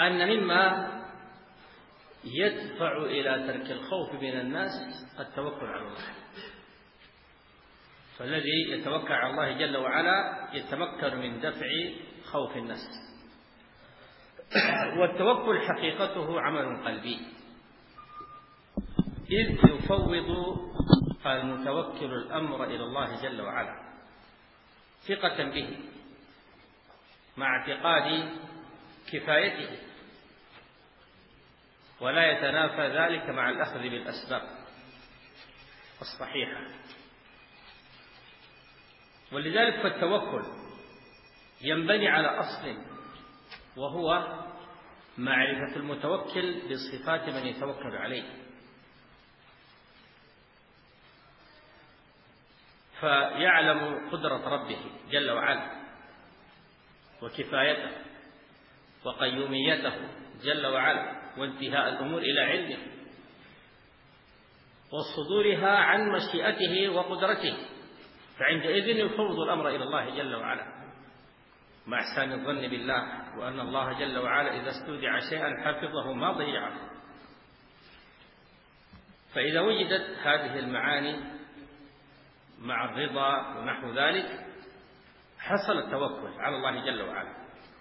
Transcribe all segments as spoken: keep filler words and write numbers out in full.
أن مما يدفع إلى ترك الخوف من الناس التوكل على الله. فالذي يتوكل على الله جل وعلا يتمكن من دفع خوف الناس. والتوكل حقيقته عمل قلبي، إذ يفوض المتوكل الأمر إلى الله جل وعلا ثقة به مع اعتقاد كفايته، ولا يتنافى ذلك مع الأخذ بالأسباب الصحيحة. ولذلك فالتوكل ينبني على أصل، وهو معرفة المتوكل بصفات من يتوكل عليه، فيعلم قدرة ربه جل وعلا وكفايته وقيوميته جل وعلا وانتهاء الأمور إلى علمه وصدورها عن مشيئته وقدرته، فعندئذ يفوض الأمر إلى الله جل وعلا مع إحسان الظن بالله، وأن الله جل وعلا إذا استودع شيئا حفظه ما ضيعه. فإذا وجدت هذه المعاني مع الرضا ونحو ذلك حصل التوكل على الله جل وعلا.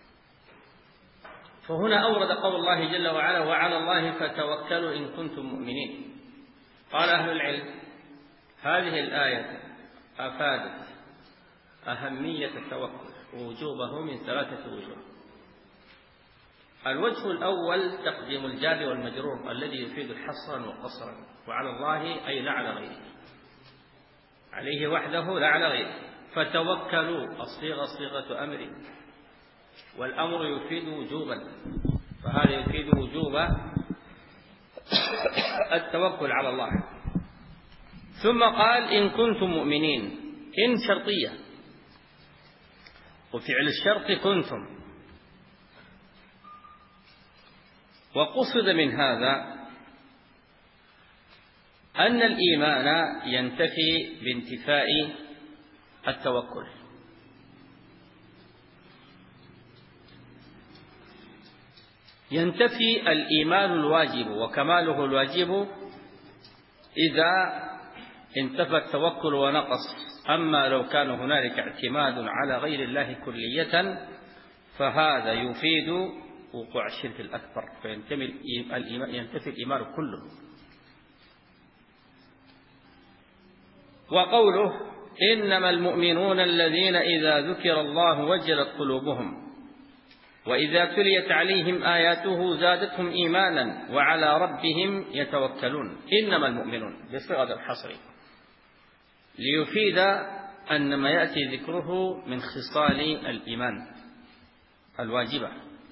فهنا أورد قول الله جل وعلا: وعلى الله فتوكلوا إن كنتم مؤمنين. قال أهل العلم: هذه الآية أفادت أهمية التوكل ووجوبه من ثلاثة وجوه. الوجه الأول تقديم الجار والمجرور الذي يفيد حصرا وقصرا، وعلى الله أي لا على غيره، عليه وحده لا على غيره. فتوكلوا الصيغة صيغة أمر، والأمر يفيد وجوبا، فهذا يفيد وجوب التوكل على الله. ثم قال: إن كنتم مؤمنين. إن شرطية، وفعل الشرط كنتم. وقصد من هذا أن الإيمان ينتفي بانتفاء التوكل، ينتفي الإيمان الواجب وكماله الواجب إذا انتفى التوكل ونقص. أما لو كان هنالك اعتماد على غير الله كلية فهذا يفيد وقوع الشرك الأكبر، فينتفي الإيمان كله. وقوله: إنما المؤمنون الذين إذا ذكر الله وجلت قلوبهم وإذا تليت عليهم آياته زادتهم إيمانا وعلى ربهم يتوكلون. إنما المؤمنون بصيغة الحصر ليفيد أن ما يأتي ذكره من خصال الإيمان الواجبة.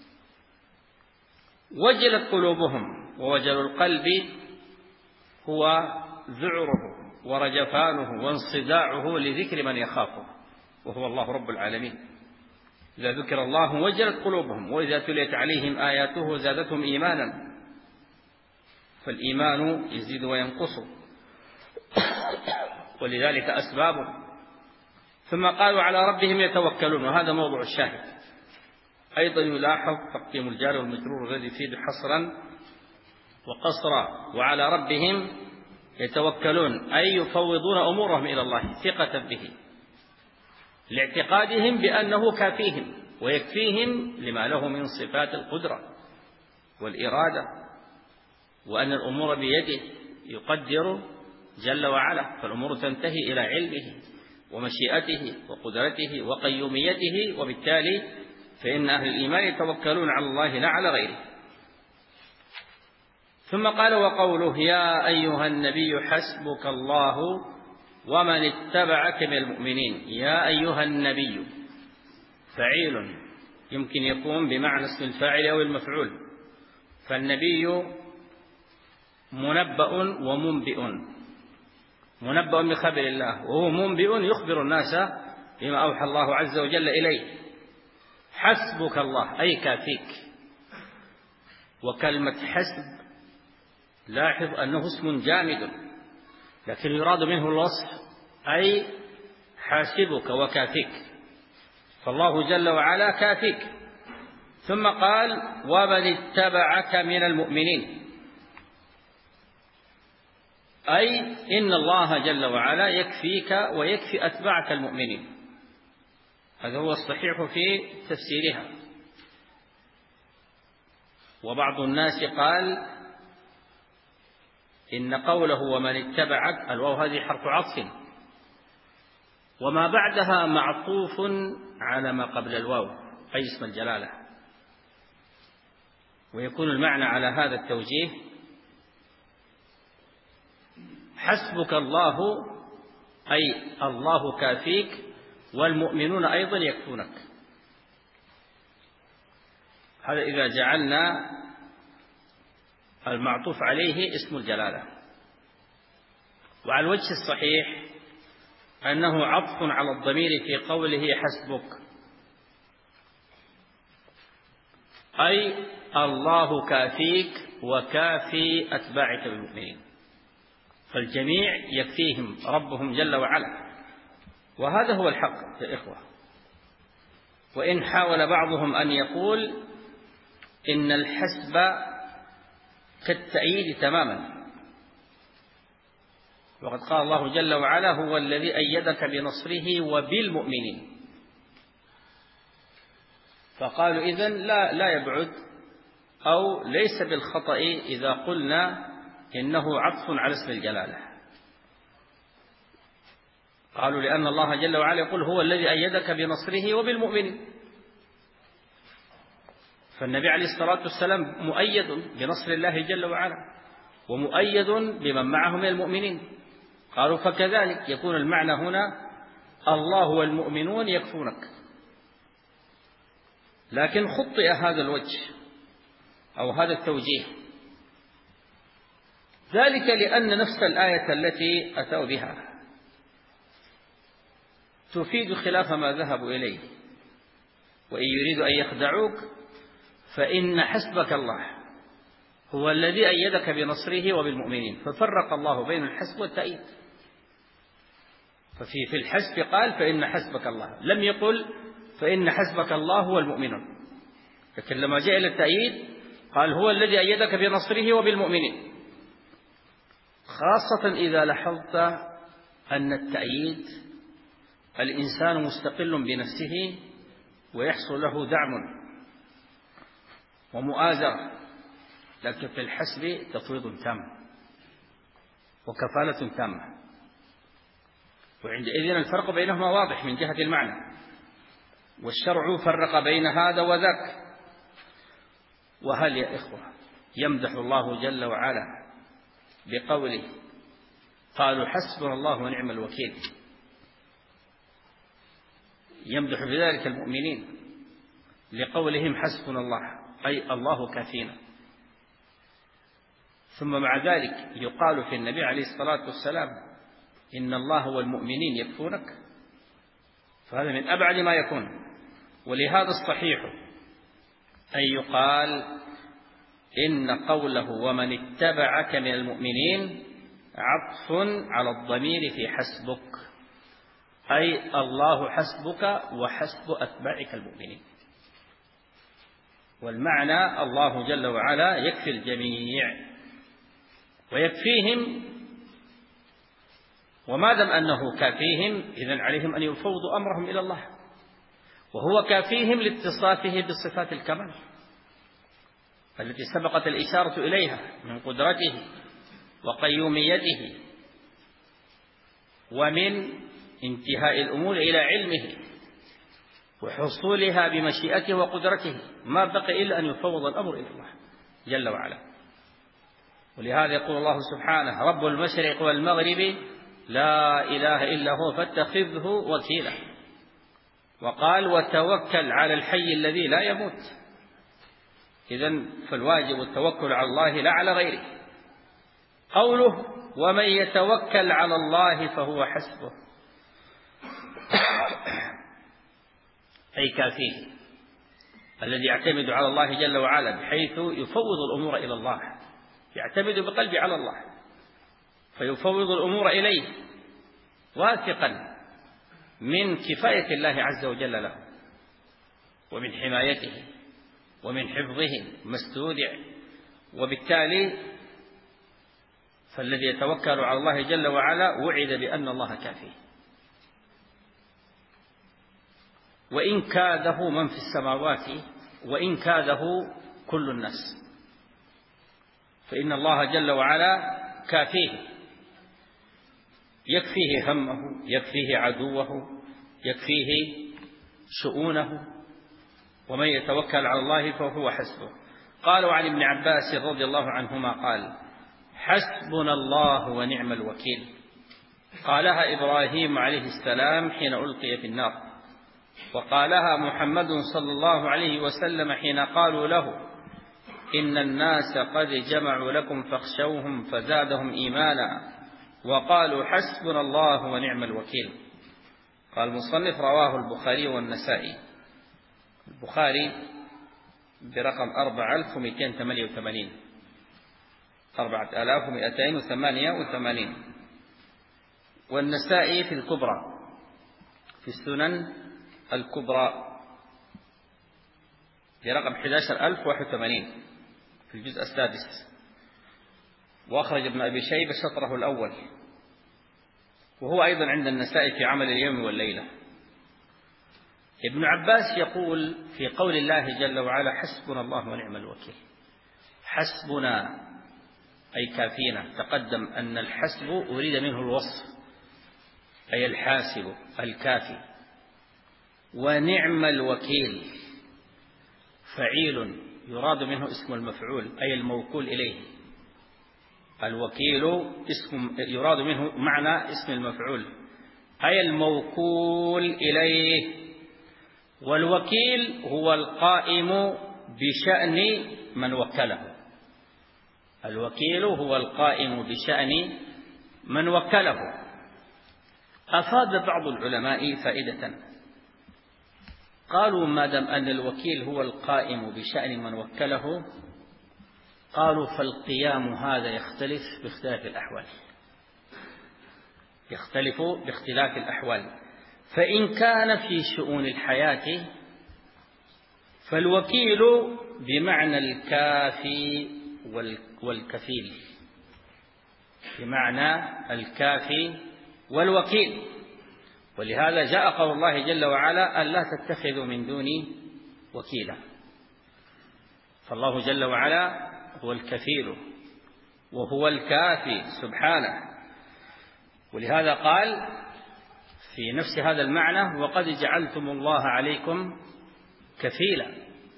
وجلت قلوبهم، ووجل القلب هو ذعره ورجفانه وانصداعه لذكر من يخافه، وهو الله رب العالمين. إذا ذكر الله وجلت قلوبهم وإذا تليت عليهم آياته زادتهم إيمانا، فالإيمان يزيد وينقص، ولذلك أسباب. ثم قالوا: على ربهم يتوكلون، وهذا موضوع الشاهد. أيضا يلاحظ تقديم الجار والمجرور الذي يفيد حصرا وقصرا. وعلى ربهم يتوكلون أي يفوضون أمورهم إلى الله ثقة به، لاعتقادهم بأنه كافيهم ويكفيهم لما له من صفات القدرة والإرادة، وأن الأمور بيده يقدر جل وعلا، فالأمور تنتهي إلى علمه ومشيئته وقدرته وقيوميته، وبالتالي فإن أهل الإيمان يتوكلون على الله لا على غيره. ثم قال: وقوله: يا أيها النبي حسبك الله ومن اتبعك من المؤمنين. يا أيها النبي فعيل يمكن يكون بمعنى اسم الفاعل أو المفعول، فالنبي منبأ ومنبئ. منبأ بخبر الله، وهو منبئ يخبر الناس بما أوحى الله عز وجل إليه. حسبك الله أي كافيك. وكلمة حسب لاحظ أنه اسم جامد، لكن يراد منه الوصف، أي حاسبك وكافيك، فالله جل وعلا كافيك. ثم قال ومن اتبعك من المؤمنين، أي إن الله جل وعلا يكفيك ويكفي أتباعك المؤمنين. هذا هو الصحيح في تفسيرها. وبعض الناس قال إن قوله ومن اتبعك الواو هذه حرف عطف، وما بعدها معطوف على ما قبل الواو أي اسم الجلالة، ويكون المعنى على هذا التوجيه حسبك الله أي الله كافيك، والمؤمنون أيضا يكفونك. هذا إذا جعلنا المعطوف عليه اسم الجلالة. وعلى الوجه الصحيح أنه عطف على الضمير في قوله حسبك، أي الله كافيك وكافي أتباعك بالمؤمنين، فالجميع يكفيهم ربهم جل وعلا، وهذا هو الحق يا إخوة. وإن حاول بعضهم أن يقول إن الحسب كالتأييد تماما، وقد قال الله جل وعلا هو الذي أيدك بنصره وبالمؤمنين، فقالوا إذن لا لا يبعد أو ليس بالخطأ إذا قلنا إنه عطف على اسم الجلالة. قالوا لأن الله جل وعلا يقول هو الذي أيدك بنصره وبالمؤمنين، فالنبي عليه الصلاة والسلام مؤيد بنصر الله جل وعلا ومؤيد بمن معه من المؤمنين. قالوا فكذلك يكون المعنى هنا الله والمؤمنون يكفونك، لكن خطئ هذا الوجه أو هذا التوجيه، ذلك لأن نفس الآية التي أتوا بها تفيد خلاف ما ذهبوا إليه. وإن يريدوا أن يخدعوك فإن حسبك الله هو الذي أيدك بنصره وبالمؤمنين، ففرق الله بين الحسب والتأييد. ففي في الحسب قال فإن حسبك الله، لم يقل فإن حسبك الله هو المؤمنون، لكن لما جاء إلى التأييد قال هو الذي أيدك بنصره وبالمؤمنين، خاصة إذا لاحظت أن التأييد الإنسان مستقل بنفسه ويحصل له دعم ومؤازرة، لكن في الحسب تفويض تام وكفالة تامة، وعندئذ الفرق بينهما واضح من جهة المعنى، والشرع فرق بين هذا وذاك. وهل يا إخوة يمدح الله جل وعلا بقوله قالوا حسبنا الله ونعم الوكيل، يمدح بذلك المؤمنين لقولهم حسبنا الله أي الله كافينا، ثم مع ذلك يقال في النبي عليه الصلاة والسلام إن الله والمؤمنين يكفونك، فهذا من أبعد ما يكون. ولهذا الصحيح أن يقال إن قوله ومن اتبعك من المؤمنين عطف على الضمير في حسبك، أي الله حسبك وحسب أتباعك المؤمنين، والمعنى الله جل وعلا يكفي الجميع ويكفيهم، وما دام أنه كافيهم إذن عليهم أن يفوضوا أمرهم إلى الله، وهو كافيهم لاتصافه بصفات الكمال التي سبقت الإشارة إليها من قدرته وقيوميته ومن انتهاء الأمور إلى علمه وحصولها بمشيئته وقدرته، ما بقي إلا أن يفوض الأمر إلى الله جل وعلا. ولهذا يقول الله سبحانه رب المشرق والمغرب لا إله إلا هو فاتخذه وكيلا، وقال وتوكل على الحي الذي لا يموت. إذن فالواجب التوكل على الله لا على غيره. قوله ومن يتوكل على الله فهو حسبه أي كافيه، الذي يعتمد على الله جل وعلا بحيث يفوض الأمور إلى الله، يعتمد بقلبه على الله فيفوض الأمور إليه واثقا من كفاية الله عز وجل له ومن حمايته ومن حفظه ما استودع، وبالتالي فالذي يتوكل على الله جل وعلا وعد بأن الله كافيه، وإن كاده من في السماوات وإن كاده كل الناس، فإن الله جل وعلا كافيه، يكفيه همه، يكفيه عدوه، يكفيه شؤونه، ومن يتوكل على الله فهو حسبه. قالوا عن ابن عباس رضي الله عنهما قال: حسبنا الله ونعم الوكيل. قالها إبراهيم عليه السلام حين ألقي في النار، وقالها محمد صلى الله عليه وسلم حين قالوا له: إن الناس قد جمعوا لكم فاخشوهم فزادهم إيمانا وقالوا حسبنا الله ونعم الوكيل. قال المصنف: رواه البخاري والنسائي. البخاري برقم أربعة آلاف ومئتين وثمانية وثمانين، أربعة آلاف ومئتين وثمانية وثمانين، والنسائي في الكبرى، في السنن الكبرى برقم أحد عشر ألف وواحد وثمانين في الجزء السادس، وأخرج ابن أبي شيبة شطره الأول، وهو أيضا عند النسائي في عمل اليوم والليلة. ابن عباس يقول في قول الله جل وعلا: حسبنا الله ونعم الوكيل. حسبنا أي كافينا. تقدم أن الحسب أريد منه الوصف، أي الحاسب الكافي. ونعم الوكيل فعيل يراد منه اسم المفعول، أي الموكول إليه. الوكيل اسم يراد منه معنى اسم المفعول، أي الموكول إليه. والوكيل هو القائم بشأن من وكله. الوكيل هو القائم بشأن من وكله. أفاد بعض العلماء فائدة، قالوا: ما دام أن الوكيل هو القائم بشأن من وكله، قالوا فالقيام هذا يختلف باختلاف الأحوال، يختلف باختلاف الأحوال. فإن كان في شؤون الحياة فالوكيل بمعنى الكافي والكفيل، بمعنى الكافي والوكيل. ولهذا جاء قول الله جل وعلا: ألا تتخذوا من دوني وكيلا. فالله جل وعلا هو الكفيل وهو الكافي سبحانه. ولهذا قال في نفس هذا المعنى: وقد جعلتم الله عليكم كفيلا.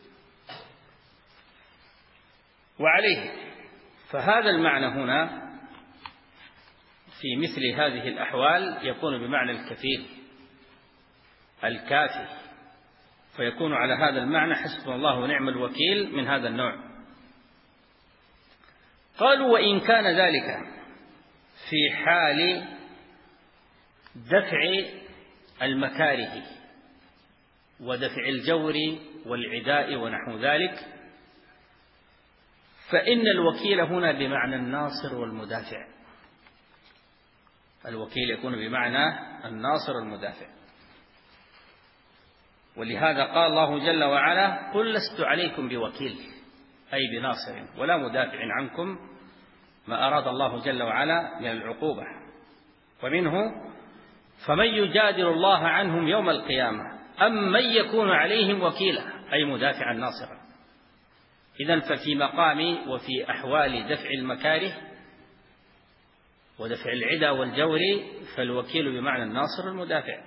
وعليه فهذا المعنى هنا في مثل هذه الأحوال يكون بمعنى الكفيل الكافي، فيكون على هذا المعنى حسبنا الله ونعم الوكيل من هذا النوع. قالوا: وإن كان ذلك في حال دفع المكاره ودفع الجور والعداء ونحو ذلك، فإن الوكيل هنا بمعنى الناصر والمدافع. الوكيل يكون بمعنى الناصر والمدافع. ولهذا قال الله جل وعلا: قل لست عليكم بوكيل، أي بناصر ولا مدافع عنكم ما أراد الله جل وعلا من العقوبة. ومنه: فمن يجادل الله عنهم يوم القيامة أم من يكون عليهم وكيلا، أي مدافعا ناصرا. إذن ففي مقام وفي أحوال دفع المكاره ودفع العدى والجور فالوكيل بمعنى الناصر المدافع.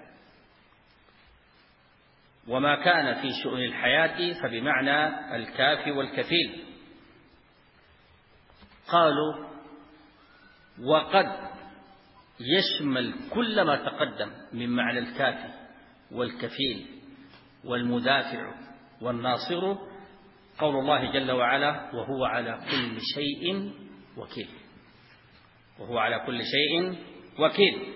وما كان في شؤون الحياة فبمعنى الكافي والكفيل. قالوا: وقد يشمل كل ما تقدم من معنى الكافي والكفيل والمدافع والناصر قول الله جل وعلا: وهو على كل شيء وكيل. وهو على كل شيء وكيل.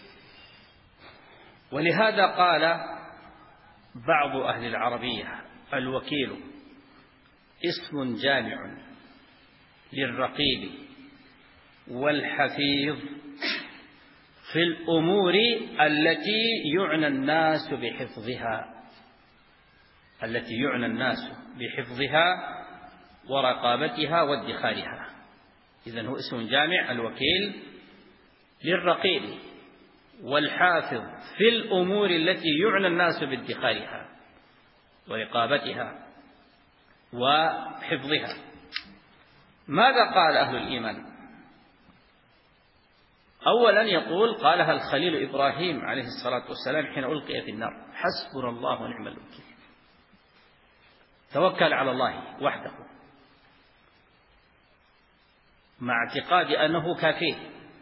ولهذا قال بعض أهل العربية: الوكيل اسم جامع للرقيب والحفيظ في الأمور التي يعنى الناس بحفظها. التي يعنى الناس بحفظها ورقابتها وادخارها. إذن هو اسم جامع الوكيل للرقيب والحافظ في الأمور التي يعنى الناس بادخارها ورقابتها وحفظها. ماذا قال أهل الإيمان؟ أولا يقول قالها الخليل إبراهيم عليه الصلاة والسلام حين ألقي في النار: حسبنا الله ونعم الوكيل. توكل على الله وحده مع اعتقاد أنه كافيه.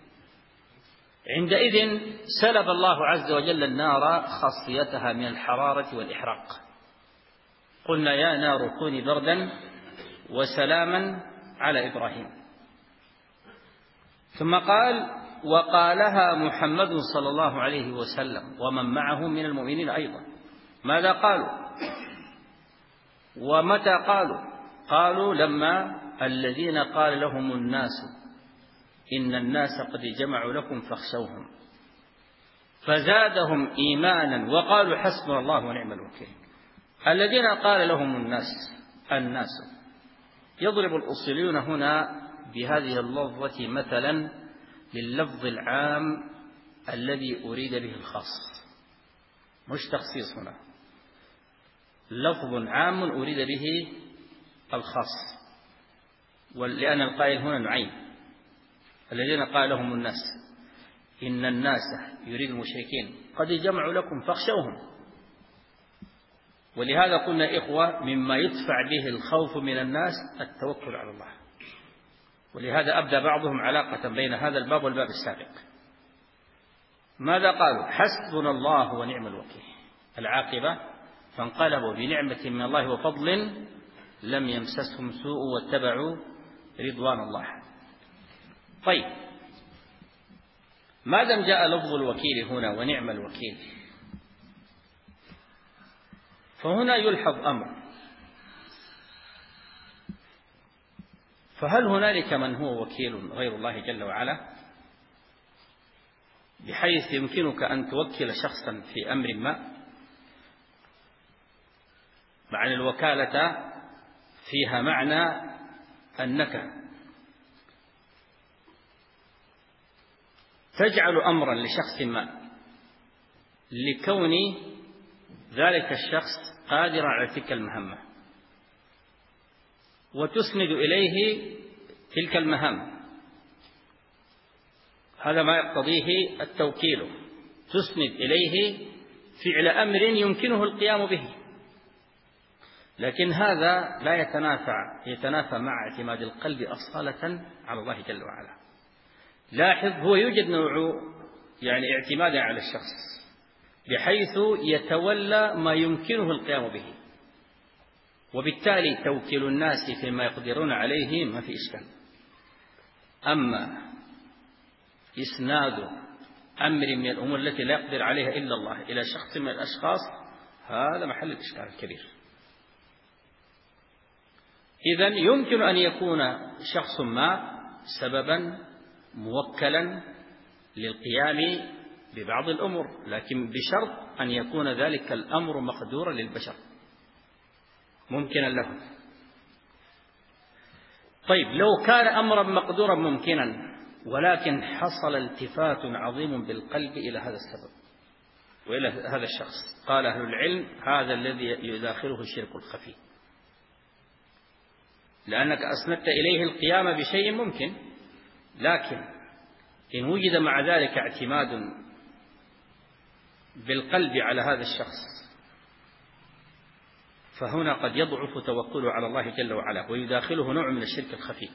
عندئذ سلب الله عز وجل النار خاصيتها من الحرارة والإحراق. قلنا: يا نار كوني بردا وسلاما على إبراهيم. ثم قال: وقالها محمد صلى الله عليه وسلم ومن معه من المؤمنين أيضا. ماذا قالوا ومتى قالوا؟ قالوا لما الذين قال لهم الناس إن الناس قد جمعوا لكم فاخشوهم فزادهم إيمانا وقالوا حسبنا الله ونعم الوكيل. الذين قال لهم الناس الناس يضرب الأصوليون هنا بهذه اللفظة مثلا لللفظ العام الذي أريد به الخاص، مش تخصيص. هنا لفظ عام أريد به الخاص، ولأن القائل هنا نوعين: الذين قال لهم الناس إن الناس يريد المشركين قد جمعوا لكم فاخشوهم. ولهذا قلنا إخوة مما يدفع به الخوف من الناس التوكل على الله، ولهذا أبدى بعضهم علاقة بين هذا الباب والباب السابق. ماذا قالوا؟ حسبنا الله ونعم الوكيل. العاقبة فانقلبوا بنعمة من الله وفضل لم يمسسهم سوء واتبعوا رضوان الله. طيب، ما دام جاء لفظ الوكيل هنا ونعم الوكيل، فهنا يلحظ أمر: فهل هنالك من هو وكيل غير الله جل وعلا، بحيث يمكنك أن توكل شخصا في أمر ما؟ مع أن الوكالة فيها معنى أنك تجعل أمرا لشخص ما لكون ذلك الشخص قادرا على تلك المهمة، وتسند إليه تلك المهام. هذا ما يقتضيه التوكيل، تسند إليه فعل أمر يمكنه القيام به. لكن هذا لا يتنافى يتنافى مع اعتماد القلب أصالة على الله جل وعلا. لاحظ، هو يوجد نوع يعني اعتماد على الشخص بحيث يتولى ما يمكنه القيام به، وبالتالي توكيل الناس فيما يقدرون عليه ما في إشكال. أما إسناد أمر من الأمور التي لا يقدر عليها إلا الله إلى شخص من الأشخاص، هذا محل الإشكال الكبير. إذن يمكن أن يكون شخص ما سببا موكلا للقيام ببعض الأمور، لكن بشرط أن يكون ذلك الأمر مقدورا للبشر ممكنا لهم. طيب، لو كان أمرا مقدورا ممكنا ولكن حصل التفات عظيم بالقلب إلى هذا السبب وإلى هذا الشخص، قال أهل العلم هذا الذي يداخله الشرك الخفي، لأنك أسندت إليه القيام بشيء ممكن، لكن إن وجد مع ذلك اعتماد بالقلب على هذا الشخص فهنا قد يضعف توكله على الله جل وعلا ويداخله نوع من الشرك الخفي.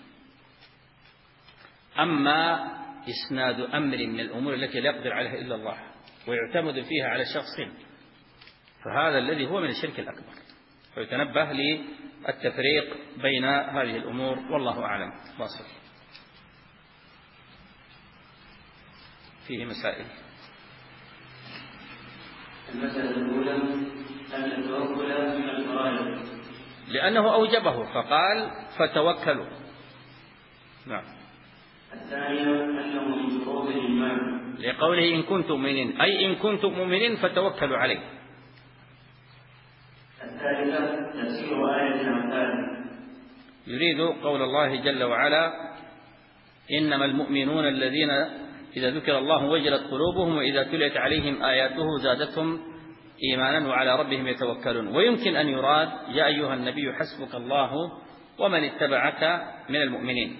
أما إسناد أمر من الأمور التي لا يقدر عليها إلا الله ويعتمد فيها على شخص، فهذا الذي هو من الشرك الأكبر، فيتنبه للتفريق بين هذه الأمور، والله أعلم. واصل. فيه مسائل. المسألة الأولى أن التوكل من الفرائض لأنه أوجبه فقال فتوكلوا. نعم. الثانية أنه من شروط الإيمان لقوله إن كنتم مؤمنين، أي إن كنتم مؤمنين فتوكلوا عليه. الثالثة تفسير آية الأنفال. يريد قول الله جل وعلا: إنما المؤمنون الذين إذا ذكر الله وجلت قلوبهم وإذا تليت عليهم آياته زادتهم إيمانا وعلى ربهم يتوكلون. ويمكن أن يراد: يا أيها النبي حسبك الله ومن اتبعك من المؤمنين.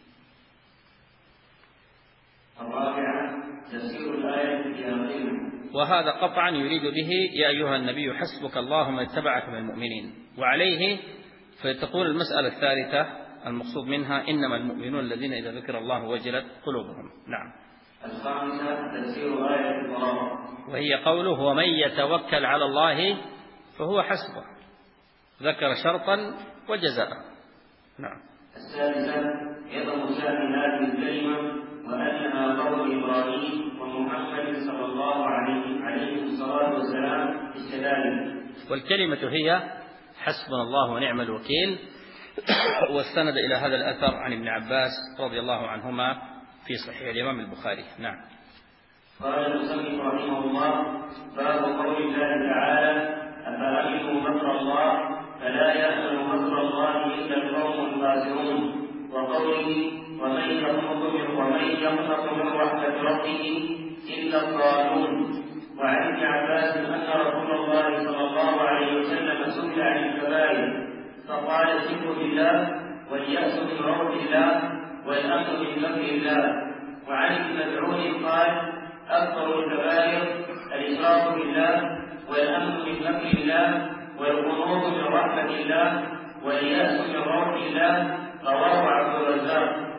الرابعة تفسير الآية الكاملة. وهذا قطعا يريد به: يا أيها النبي حسبك الله ومن اتبعك من المؤمنين. وعليه فتقول المسألة الثالثة المقصود منها: إنما المؤمنون الذين إذا ذكر الله وجلت قلوبهم. نعم. الخامسة تفسير آية البراءة، وهي قوله: ومن يتوكل على الله فهو حسبه. ذكر شرطا وجزاء. نعم. السادسة يضم شأن هذه الكلمة وأنها قول إبراهيم ومحمد صلى الله عليه عليه الصلاة والسلام السلام. والكلمة هي حسبنا الله ونعم الوكيل. واستند إلى هذا الأثر عن ابن عباس رضي الله عنهما في صحيح الإمام البخاري. نعم. قال المصنف رحمه الله: باب قول الله تعالى: أفأمنوا مكر الله فلا يأمن مكر الله إلا القوم الخاسرون، وقوله: ومن يقنط من رحمة ربه إلا الضالون. وعن ابن عباس أن رسول الله صلى الله عليه وسلم سئل عن الكبائر فقال: الشرك بالله، واليأس من روح الله، والأمن من مكر الله. وعن ابن مسعود قال: أكثر الكبائر الإشراك بالله، والأمن من مكر الله، والقنوط من رحمة الله، واليأس من روح الله. رواه عبد الرزاق.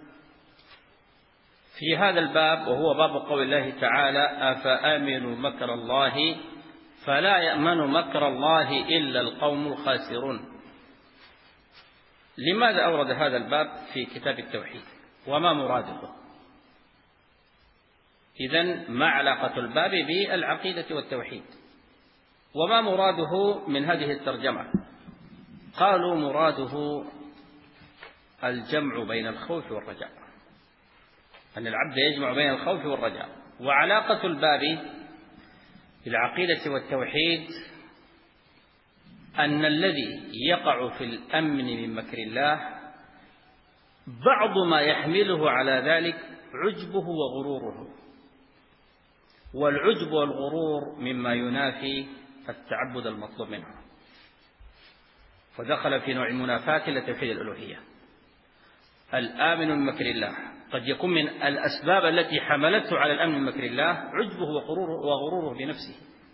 في هذا الباب، وهو باب قول الله تعالى: أفأمنوا مكر الله فلا يأمن مكر الله إلا القوم الخاسرون. لماذا أورد هذا الباب في كتاب التوحيد؟ وما مراده؟ إذن ما علاقة الباب بالعقيدة والتوحيد؟ وما مراده من هذه الترجمة؟ قالوا: مراده الجمع بين الخوف والرجاء، أن العبد يجمع بين الخوف والرجاء. وعلاقة الباب بالعقيدة والتوحيد أن الذي يقع في الأمن من مكر الله بعض ما يحمله على ذلك عجبه وغروره، والعجب والغرور مما ينافي التعبد المطلوب منه، فدخل في نوع منافاة لتوحيد الألوهية. الآمن من مكر الله قد يكون من الأسباب التي حملته على الأمن من مكر الله عجبه وغروره, وغروره بنفسه،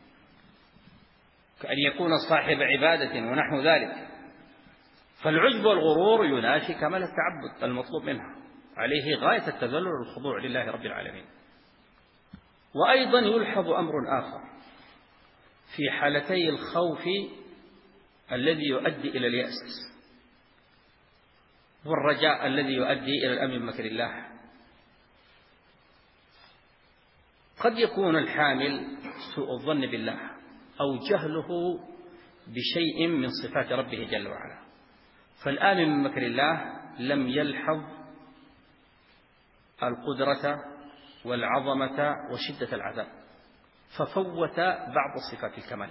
كأن يكون صاحب عبادة ونحو ذلك. فالعجب والغرور ينافي كمال التعبد المطلوب منها، عليه غاية التذلل والخضوع لله رب العالمين. وأيضا يلحظ أمر آخر في حالتي الخوف الذي يؤدي إلى اليأس، والرجاء الذي يؤدي إلى الأمن من مكر الله. قد يكون الحامل سوء الظن بالله أو جهله بشيء من صفات ربه جل وعلا، فالآمن من مكر الله لم يلحظ القدرة والعظمة وشدة العذاب، ففوت بعض صفات الكمال.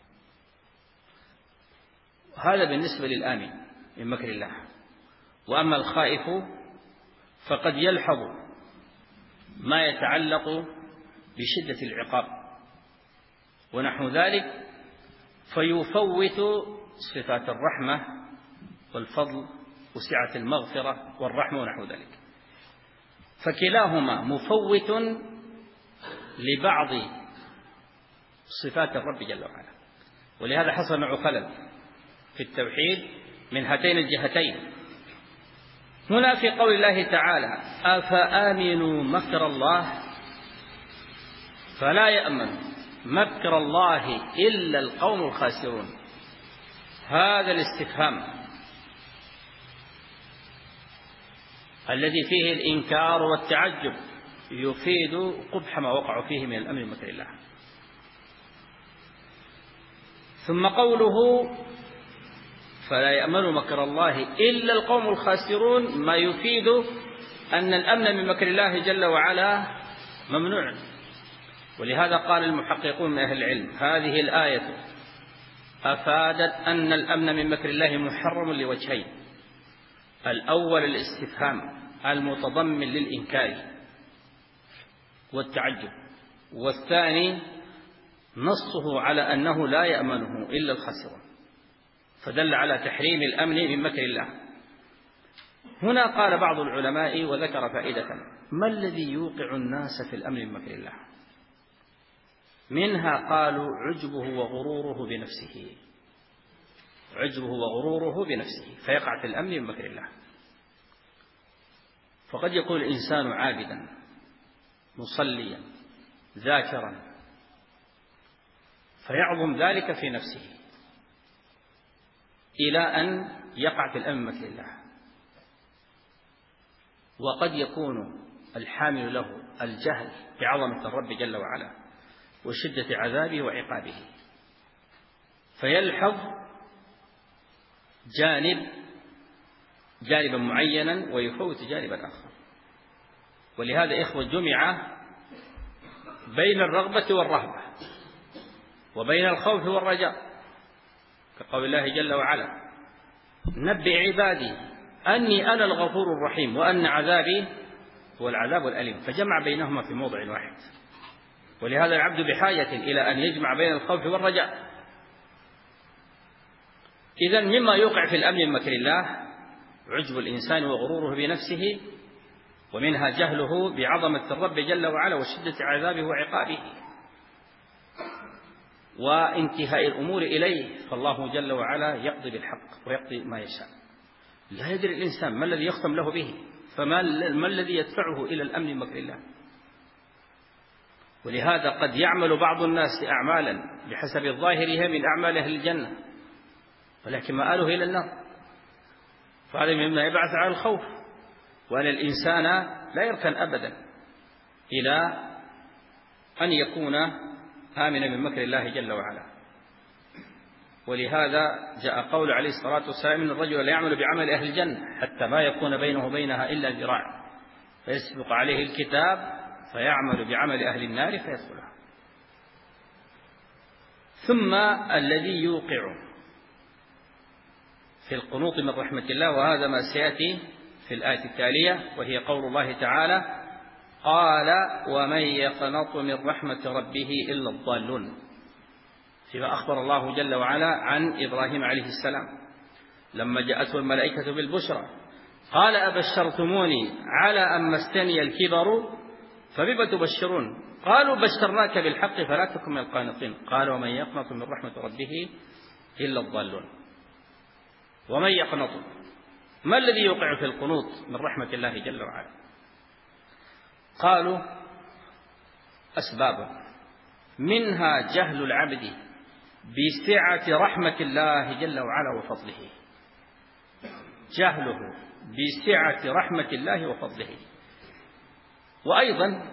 هذا بالنسبة للآمن من مكر الله. وأما الخائف فقد يلحظ ما يتعلق بشدة العقاب ونحو ذلك، فيفوت صفات الرحمة والفضل وسعة المغفرة والرحمة ونحو ذلك. فكلاهما مفوت لبعض صفات الرب جل وعلا، ولهذا حصل نوع خلل في التوحيد من هاتين الجهتين. هنا في قول الله تعالى: أفآمنوا مكر الله فلا يأمن مكر الله إلا القوم الخاسرون، هذا الاستفهام الذي فيه الإنكار والتعجب يفيد قبح ما وقعوا فيه من الأمر بمكر الله. ثم قوله فلا يأمن مكر الله إلا القوم الخاسرون ما يفيد أن الأمن من مكر الله جل وعلا ممنوع. ولهذا قال المحققون من أهل العلم: هذه الآية أفادت أن الأمن من مكر الله محرم لوجهين: الأول الاستفهام المتضمن للإنكار والتعجب، والثاني نصه على أنه لا يأمنه إلا الخاسرون، فدل على تحريم الأمن من مكر الله. هنا قال بعض العلماء وذكر فائدة: ما الذي يوقع الناس في الأمن من مكر الله؟ منها قالوا عجبه وغروره بنفسه، عجبه وغروره بنفسه فيقع في الأمن من مكر الله. فقد يكون الإنسان عابدا مصليا ذاكرا فيعظم ذلك في نفسه إلى أن يقع في الأمن من مكر الله. وقد يكون الحامل له الجهل بعظمة الرب جل وعلا وشدة عذابه وعقابه، فيلحظ جانب جانبا معينا ويفوت جانبا آخر. ولهذا إخوة جمع بين الرغبة والرهبة وبين الخوف والرجاء، كقول الله جل وعلا: نبئ عبادي أني أنا الغفور الرحيم وأن عذابي هو العذاب الأليم، فجمع بينهما في موضع واحد. ولهذا العبد بحاجة إلى أن يجمع بين الخوف والرجاء. إذن مما يوقع في الأمن من مكر الله عجب الإنسان وغروره بنفسه، ومنها جهله بعظمة الرب جل وعلا وشدة عذابه وعقابه وانتهاء الأمور إليه، فالله جل وعلا يقضي بالحق ويقضي ما يشاء. لا يدري الإنسان ما الذي يختم له به، فما ما الذي يدفعه إلى الأمن من مكر الله. ولهذا قد يعمل بعض الناس أعمالا بحسب ظاهرها من أعمال أهل الجنة، ولكن مآله إلى النار، فهذا مما يبعث على الخوف، وأن الإنسان لا يركن أبدا إلى أن يكون آمنا من مكر الله جل وعلا. ولهذا جاء قول عليه الصلاة والسلام: إن الرجل لا يعمل بعمل أهل الجنة حتى ما يكون بينه وبينها إلا ذراع، فيسبق عليه الكتاب فيعمل بعمل أهل النار فيدخلها. ثم الذي يوقع في القنوط من رحمة الله، وهذا ما سيأتي في الآية التالية، وهي قول الله تعالى: قال ومن يقنط من رحمة ربه إلا الضالون، فيما أخبر الله جل وعلا عن إبراهيم عليه السلام لما جاءته الملائكة بالبشرى قال أبشرتموني على أن مسني الكبر فبما تبشرون قالوا بشرناك بالحق فلا تكن من القانطين قال ومن يقنط من رحمة ربه إلا الضالون. ومن يقنط، ما الذي يوقع في القنوط من رحمة الله جل وعلا؟ قالوا أسباب، منها جهل العبد بسعة رحمة الله جل وعلا وفضله، جهله بسعة رحمة الله وفضله، وأيضا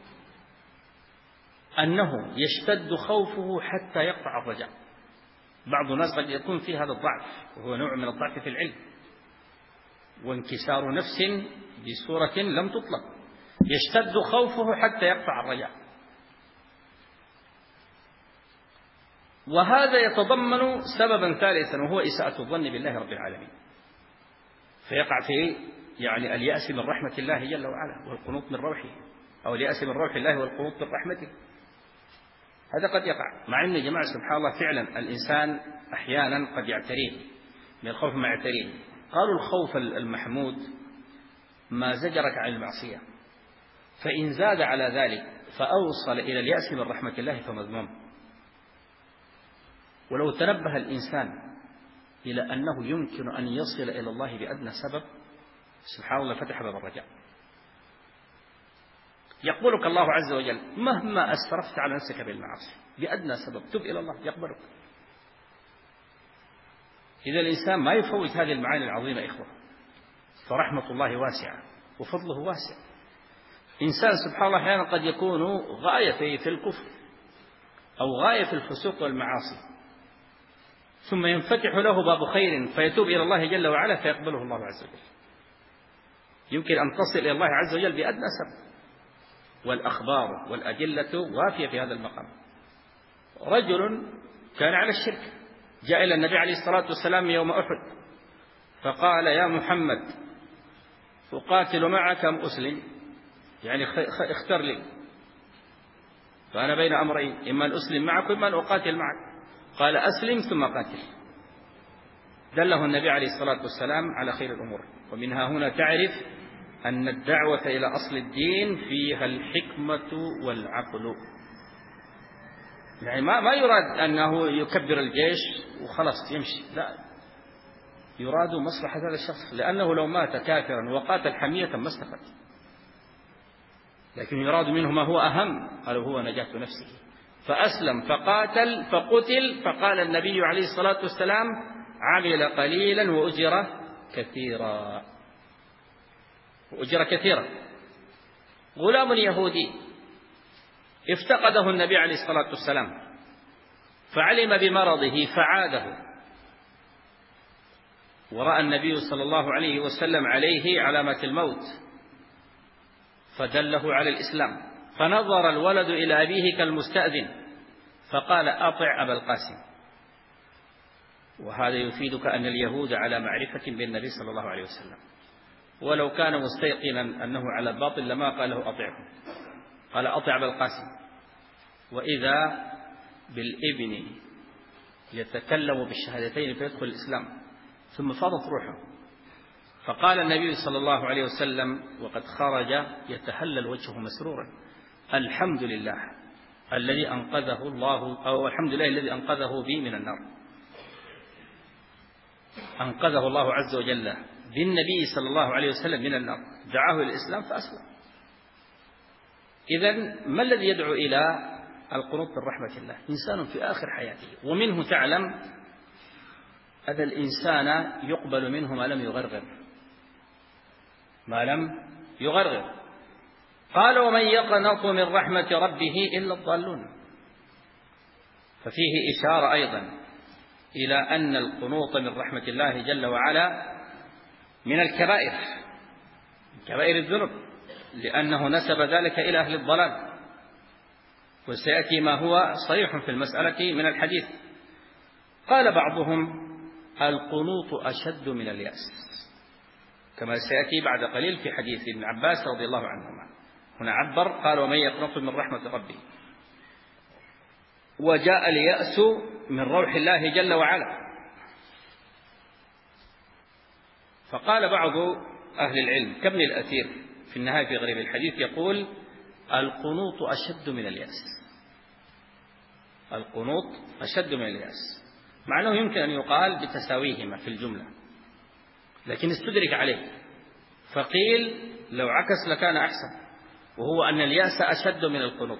أنه يشتد خوفه حتى يقطع الرجاء. بعض الناس قد يكون في هذا الضعف، وهو نوع من الضعف في العلم وانكسار نفس بصورة لم تطلق، يشتد خوفه حتى يقطع الرجاء. وهذا يتضمن سببا ثالثا، وهو إساءة الظن بالله رب العالمين، فيقع في يعني اليأس من رحمة الله جل وعلا والقنوط من روحه، أو اليأس من روح الله والقنوط من رحمته. هذا قد يقع، مع أن يا جماعة سبحان الله فعلا الإنسان أحيانا قد يعتريه من الخوف ما يعتريه. قالوا الخوف المحمود ما زجرك عن المعصية، فإن زاد على ذلك فأوصل إلى اليأس من رحمة الله فمذموم. ولو تنبه الإنسان إلى أنه يمكن أن يصل إلى الله بأدنى سبب، سبحان الله فتح باب الرجاء. يقبلك الله عز وجل مهما أسرفت على نفسك بالمعاصي، بأدنى سبب تب إلى الله يقبلك. إذا الإنسان ما يفوت هذه المعاني العظيمة إخوة، فرحمة الله واسعة وفضله واسع. إنسان سبحان الله أحيانا قد يكون غاية في الكفر أو غاية في الفسوق والمعاصي، ثم ينفتح له باب خير فيتوب إلى الله جل وعلا فيقبله الله عز وجل. يمكن أن تصل إلى الله عز وجل بأدنى سبب، والأخبار والأدلة وافية في هذا المقام. رجل كان على الشرك جاء إلى النبي عليه الصلاة والسلام يوم أحد فقال: يا محمد، أقاتل معك أم أسلم؟ يعني اختر لي، فأنا بين أمرين، إما أن أسلم معك وإما أن أقاتل معك. قال: أسلم ثم قاتل. دله النبي عليه الصلاة والسلام على خير الأمور. ومنها هنا تعرف أن الدعوة إلى أصل الدين فيها الحكمة والعقل. يعني ما ما يراد أنه يكبر الجيش وخلص يمشي، لا، يراد مصلحة هذا الشخص، لأنه لو مات كافرا وقاتل حمية ما استفاد. لكن يراد منه ما هو أهم، قال هو نجاة نفسه. فأسلم فقاتل فقتل، فقال النبي عليه الصلاة والسلام: عمل قليلا وأجر كثيرا. وأجر كثيرا. غلام يهودي افتقده النبي عليه الصلاة والسلام، فعلم بمرضه فعاده، ورأى النبي صلى الله عليه وسلم عليه علامة الموت فدله على الإسلام. فنظر الولد إلى أبيه كالمستأذن فقال: أطع أبا القاسم. وهذا يفيدك أن اليهود على معرفة بالنبي صلى الله عليه وسلم، ولو كان مستيقنا أنه على باطل لما قال له أطعه، قال: أطع أبا القاسم. وإذا بالابن يتكلم بالشهادتين فيدخل الإسلام، ثم فاضت روحه، فقال النبي صلى الله عليه وسلم وقد خرج يتهلل وجهه مسرورا: الحمد لله الذي أنقذه الله، أو الحمد لله الذي أنقذه بي من النار. أنقذه الله عز وجل بالنبي صلى الله عليه وسلم من النار، دعاه إلى الإسلام فأسلم. إذن ما الذي يدعو إلى القنوط من رحمة الله؟ إنسان في آخر حياته، ومنه تعلم أن الإنسان يقبل منه ما لم يغرغر، ما لم يغرغر. قال: ومن يقنط من رحمة ربه إلا الضالون. ففيه إشارة أيضا إلى أن القنوط من رحمة الله جل وعلا من الكبائر، كبائر الذنوب، لأنه نسب ذلك إلى أهل الضلال، وسيأتي ما هو صريح في المسألة من الحديث. قال بعضهم: القنوط أشد من اليأس، كما سيأتي بعد قليل في حديث ابن عباس رضي الله عنهما. هنا عبر قال: ومن يقنط من رحمة ربه. وجاء اليأس من روح الله جل وعلا. فقال بعض أهل العلم كابن الأثير في النهاية في غريب الحديث يقول: القنوط أشد من اليأس. القنوط أشد من اليأس، مع أنه يمكن أن يقال بتساويهما في الجملة، لكن استدرك عليه فقيل لو عكس لكان أحسن، وهو أن اليأس أشد من القنوط.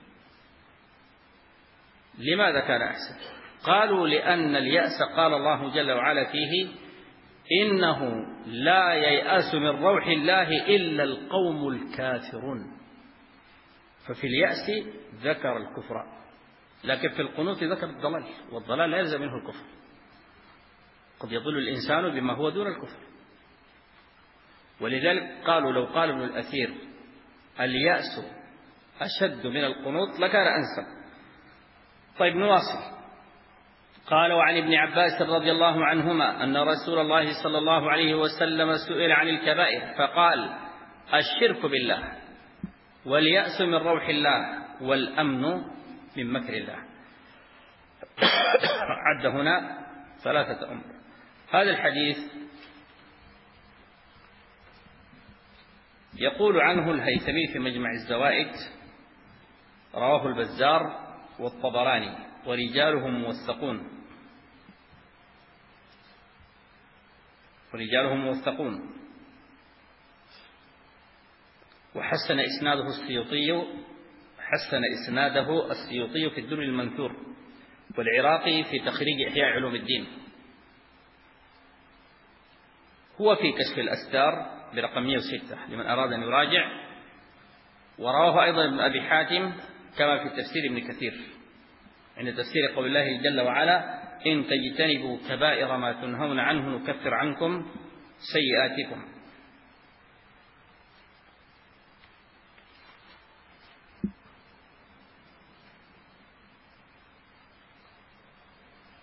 لماذا كان أحسن؟ قالوا: لأن اليأس قال الله جل وعلا فيه: إنه لا ييأس من روح الله إلا القوم الكافرون. ففي اليأس ذكر الكفر، لكن في القنوط ذكر الضلال، والضلال لا يلزم منه الكفر، قد يضل الإنسان بما هو دون الكفر. ولذلك قالوا لو قال ابن الأثير اليأس أشد من القنوط لكان أنسب. طيب نواصل. قال: وعن ابن عباس رضي الله عنهما أن رسول الله صلى الله عليه وسلم سئل عن الكبائر فقال: الشرك بالله، واليأس من روح الله، والأمن من مكر الله. عد هنا ثلاثة أمور. هذا الحديث يقول عنه الهيثمي في مجمع الزوائد: رواه البزار والطبراني ورجالهم موثقون ورجالهم موثقون وحسن إسناده السيوطي حسن إسناده السيوطي في الدر المنثور، والعراقي في تخريج إحياء علوم الدين. هو في كشف الأستار برقم مئة وستة لمن أراد أن يراجع. ورواه أيضا ابن أبي حاتم كما في تفسير ابن كثير عند تفسير قول الله جل وعلا: إن تجتنبوا كبائر ما تنهون عنه نكفر عنكم سيئاتكم.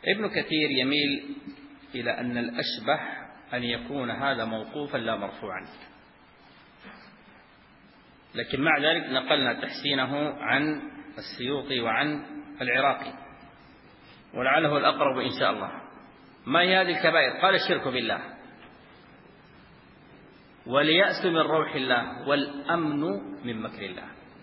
ابن كثير يميل إلى أن الأشبه أن يكون هذا موقوفا لا مرفوعا، لكن مع ذلك نقلنا تحسينه عن السيوطي وعن العراقي، ولعله الأقرب إن شاء الله. ما هي هذه الكبائر؟ قال: الشرك بالله، واليأس من روح الله، والأمن من مكر الله.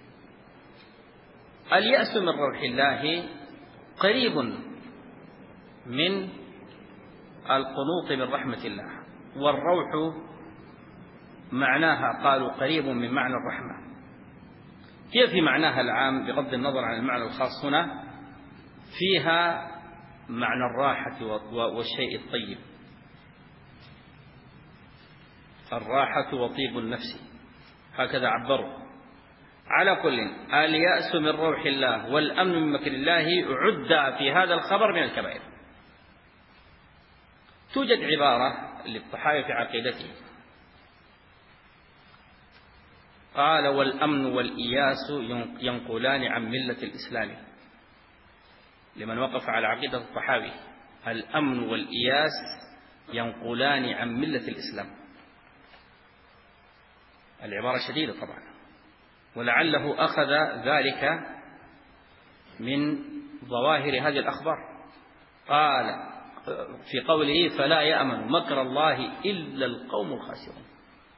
اليأس من روح الله قريب من القنوط من رحمة الله، والروح معناها قالوا قريب من معنى الرحمة. هي في معناها العام بغض النظر عن المعنى الخاص هنا، فيها معنى الراحة والشيء الطيب، الراحة وطيب النفس، هكذا عبروا. على كل، اليأس من روح الله والأمن من مكر الله عد في هذا الخبر من الكبائر. توجد عبارة للطحاوي في عقيدته، قال: والأمن والإياس ينقلان عن ملة الإسلام. لمن وقف على عقيدة الطحاوي، الأمن والإياس ينقلان عن ملة الإسلام. العبارة شديدة طبعا، ولعله أخذ ذلك من ظواهر هذه الأخبار. قال في قوله: فلا يأمن مكر الله إلا القوم الخاسرون.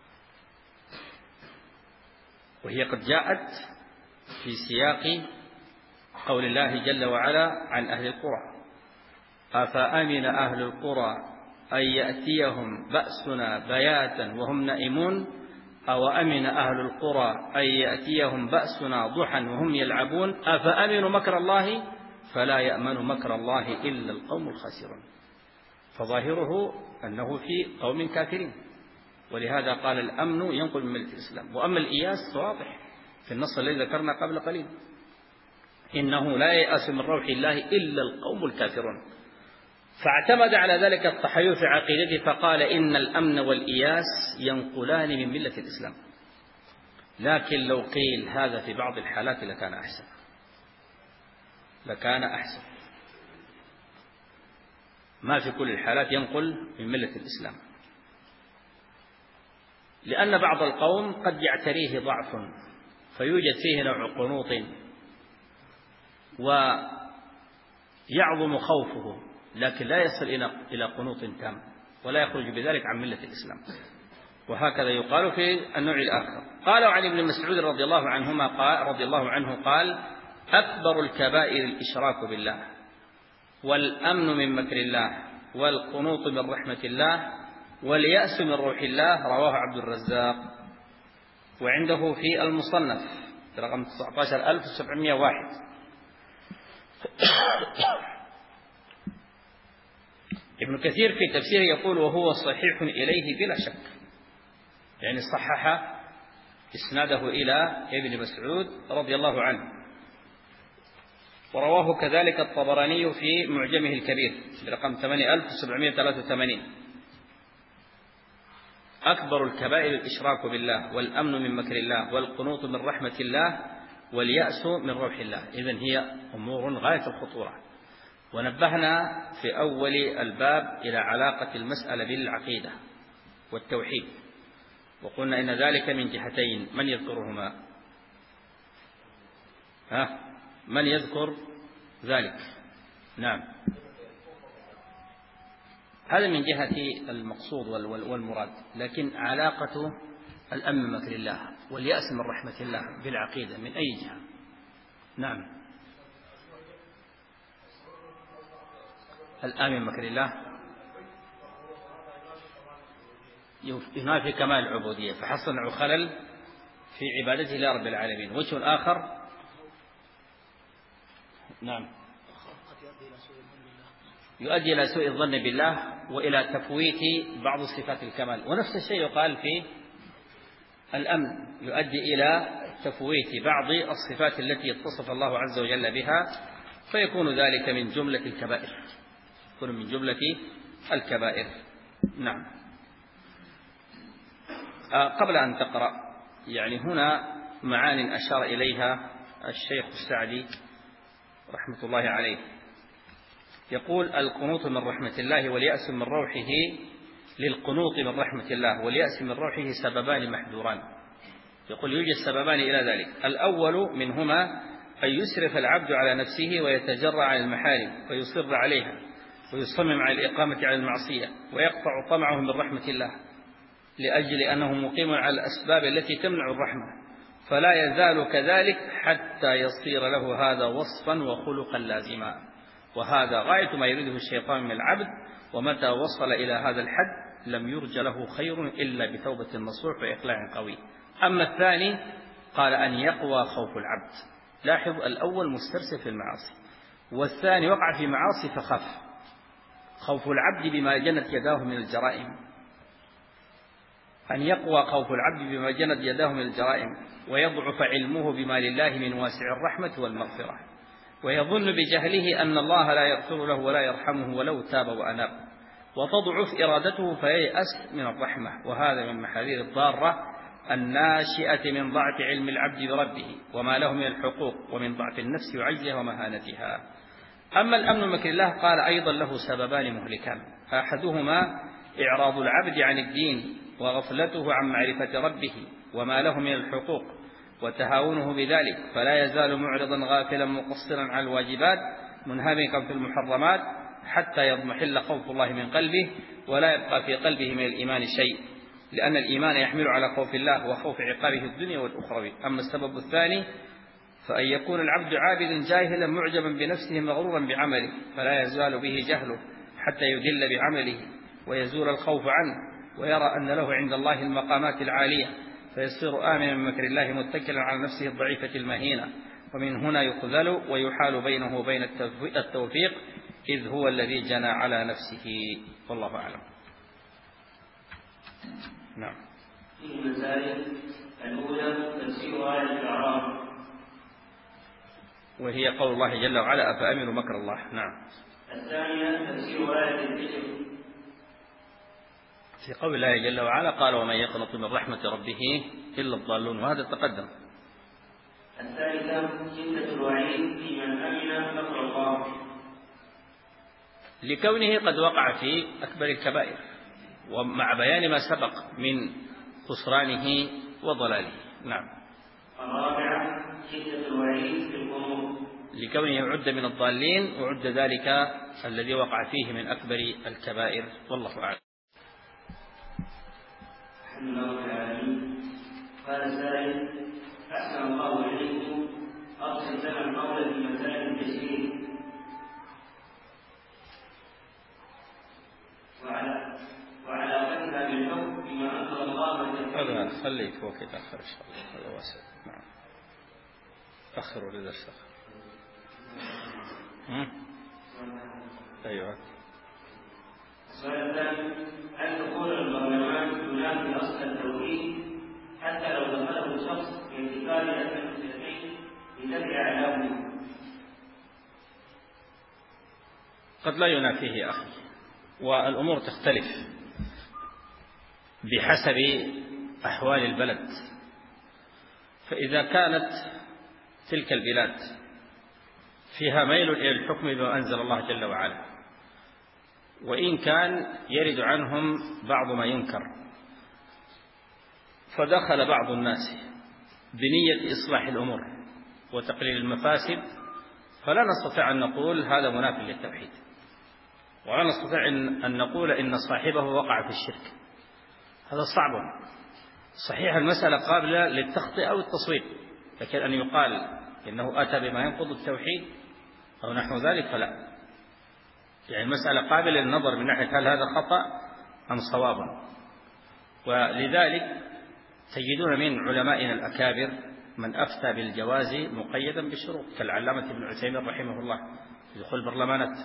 وهي قد جاءت في سياق قول الله جل وعلا عن أهل القرى: أفأمن أهل القرى أن يأتيهم بأسنا بياتا وهم نائمون أو أمن أهل القرى أن يأتيهم بأسنا ضحى وهم يلعبون أفأمنوا مكر الله فلا يأمن مكر الله إلا القوم الخاسرون. فظاهره أنه في قوم كافرين، ولهذا قال الأمن ينقل من ملة الإسلام. وأما الإياس واضح في النص الذي ذكرنا قبل قليل: إنه لا ييأس من روح الله إلا القوم الكافرون. فاعتمد على ذلك الطحاوي في عقيدته فقال: إن الأمن والإياس ينقلان من ملة الإسلام. لكن لو قيل هذا في بعض الحالات لكان أحسن، لكان أحسن. ما في كل الحالات ينقل من ملة الإسلام، لأن بعض القوم قد يعتريه ضعف فيوجد فيه نوع قنوط ويعظم خوفه، لكن لا يصل إلى قنوط تام ولا يخرج بذلك عن ملة الإسلام. وهكذا يقال في النوع الآخر. قالوا عن ابن مسعود رضي الله عنهما قال رضي الله عنه قال: أكبر الكبائر الإشراك بالله، والأمن من مكر الله، والقنوط من رحمة الله، واليأس من روح الله. رواه عبد الرزاق، وعنده في المصنف رقم تسعة عشر ألف وسبعمائة وواحد. ابن كثير في تفسيره يقول: وهو صحيح إليه بلا شك، يعني صحح إسناده إلى ابن مسعود رضي الله عنه. ورواه كذلك الطبراني في معجمه الكبير برقم ثمانية آلاف وسبعمائة وثلاثة وثمانين. أكبر الكبائر الإشراك بالله، والأمن من مكر الله، والقنوط من رحمة الله، واليأس من روح الله. إذن هي أمور غاية الخطورة. ونبهنا في أول الباب إلى علاقة المسألة بالعقيدة والتوحيد، وقلنا إن ذلك من جهتين. من يذكرهما؟ ها؟ من يذكر ذلك؟ نعم، هذا من جهة المقصود والمراد. لكن علاقة الأمن من مكر الله واليأس من رحمة الله بالعقيدة من أي جهة؟ نعم، الآمن من مكر الله ينافي كمال العبودية، فحصل خلل في عبادته لرب العالمين. وجه آخر، نعم، يؤدي إلى سوء الظن بالله وإلى تفويت بعض صفات الكمال. ونفس الشيء يقال في الأمن، يؤدي إلى تفويت بعض الصفات التي اتصف الله عز وجل بها، فيكون ذلك من جملة الكبائر، يكون من جملة الكبائر. نعم. قبل أن تقرأ، يعني هنا معان أشار إليها الشيخ السعدي رحمة الله عليه. يقول القنوط من رحمة الله واليأس من روحه، للقنوط من رحمة الله واليأس من روحه سببان محذوران. يقول يوجد سببان إلى ذلك. الأول منهما أن يسرف العبد على نفسه ويتجرع عن المحارم ويصر عليها ويصمم على الإقامة على المعصية ويقطع طمعه من رحمة الله لأجل أنه مقيم على الأسباب التي تمنع الرحمة، فلا يزال كذلك حتى يصير له هذا وصفا وخلقا لازما، وهذا غاية ما يريده الشيطان من العبد. ومتى وصل إلى هذا الحد لم يرج له خير إلا بتوبة نصوح وإقلاع قوي. أما الثاني قال أن يقوى خوف العبد. لاحظ الأول مسترسل في المعاصي، والثاني وقع في معاصي فخاف. خوف العبد بما جنت يداه من الجرائم، أن يقوى خوف العبد بما جنت يداه من الجرائم، ويضعف علمه بما لله من واسع الرحمة والمغفرة، ويظن بجهله أن الله لا يغفر له ولا يرحمه ولو تاب وأناب، وتضعف إرادته فييأس من الرحمة. وهذا من محاذير الضارة الناشئة من ضعف علم العبد بربه وما له من الحقوق، ومن ضعف النفس وعجزها ومهانتها. أما الأمن من مكر الله قال أيضا له سببان مهلكان. أحدهما إعراض العبد عن الدين وغفلته عن معرفة ربه وما له من الحقوق وتهاونه بذلك، فلا يزال معرضا غافلا مقصرا على الواجبات منهمكا في المحرمات حتى يضمحل خوف الله من قلبه ولا يبقى في قلبه من الإيمان شيء، لأن الإيمان يحمل على خوف الله وخوف عقابه الدنيا والأخروي. أما السبب الثاني فأن يكون العبد عابدا جاهلا معجبا بنفسه مغرورا بعمله، فلا يزال به جهله حتى يدل بعمله ويزول الخوف عنه، ويرى أن له عند الله المقامات العالية، فيصير آمنا من مكر الله متكلا على نفسه الضعيفة المهينة. ومن هنا يخذل ويحال بينه وبين التوفيق، إذ هو الذي جنى على نفسه. والله أعلم. نعم. في مسائل الأولى تفسير آية الأعراف، وهي قول الله جل وعلا أفأمنوا مكر الله. نعم. الثانية تفسير آية الحجر، في قول الله جل وعلا قال ومن يقنط من رحمة ربه إلا الضالون، وهذا تقدم. الثالثة شدة الوعيد في من أمن مكر الله، لكونه قد وقع في أكبر الكبائر، ومع بيان ما سبق من خسرانه وضلاله. نعم. الرابعة شدة الوعيد في القنوط، لكونه يعد من الضالين وعد ذلك الذي وقع فيه من أكبر الكبائر. والله أعلم. الحمد لله رب العالمين. قال السائل أحسن الله إليكم، أرسل لنا القول في مسائل التشريع وعلى وعلاقتها بالحكم بما أنزل الله. هذا خليه فوق يتأخر إن شاء الله، هذا واسع. نعم. أخروا لدرس آخر. أيوة. السؤال الثاني: هل دخول البرلمان ينافي أصل التوحيد حتى لو دخله الشخص باعتبار أن المسلمين لدفع عذابه؟ قد لا ينافيه يا أخي، والأمور تختلف بحسب أحوال البلد. فإذا كانت تلك البلاد فيها ميل إلى الحكم بما أنزل الله جل وعلا، وإن كان يرد عنهم بعض ما ينكر، فدخل بعض الناس بنية إصلاح الأمور وتقليل المفاسد، فلا نستطيع أن نقول هذا منافي للتوحيد، ولا نستطيع أن نقول إن صاحبه وقع في الشرك. هذا صعب. صحيح المسألة قابلة للتخطئة أو التصويب، لكن أن يقال إنه أتى بما ينقض التوحيد أو نحو ذلك فلا. يعني المسألة قابلة للنظر من ناحية هل هذا خطأ أم صواب. ولذلك تجدون من علمائنا الأكابر من أفتى بالجواز مقيدا بشروط، كالعلامة ابن عثيمين رحمه الله في دخول البرلمانات،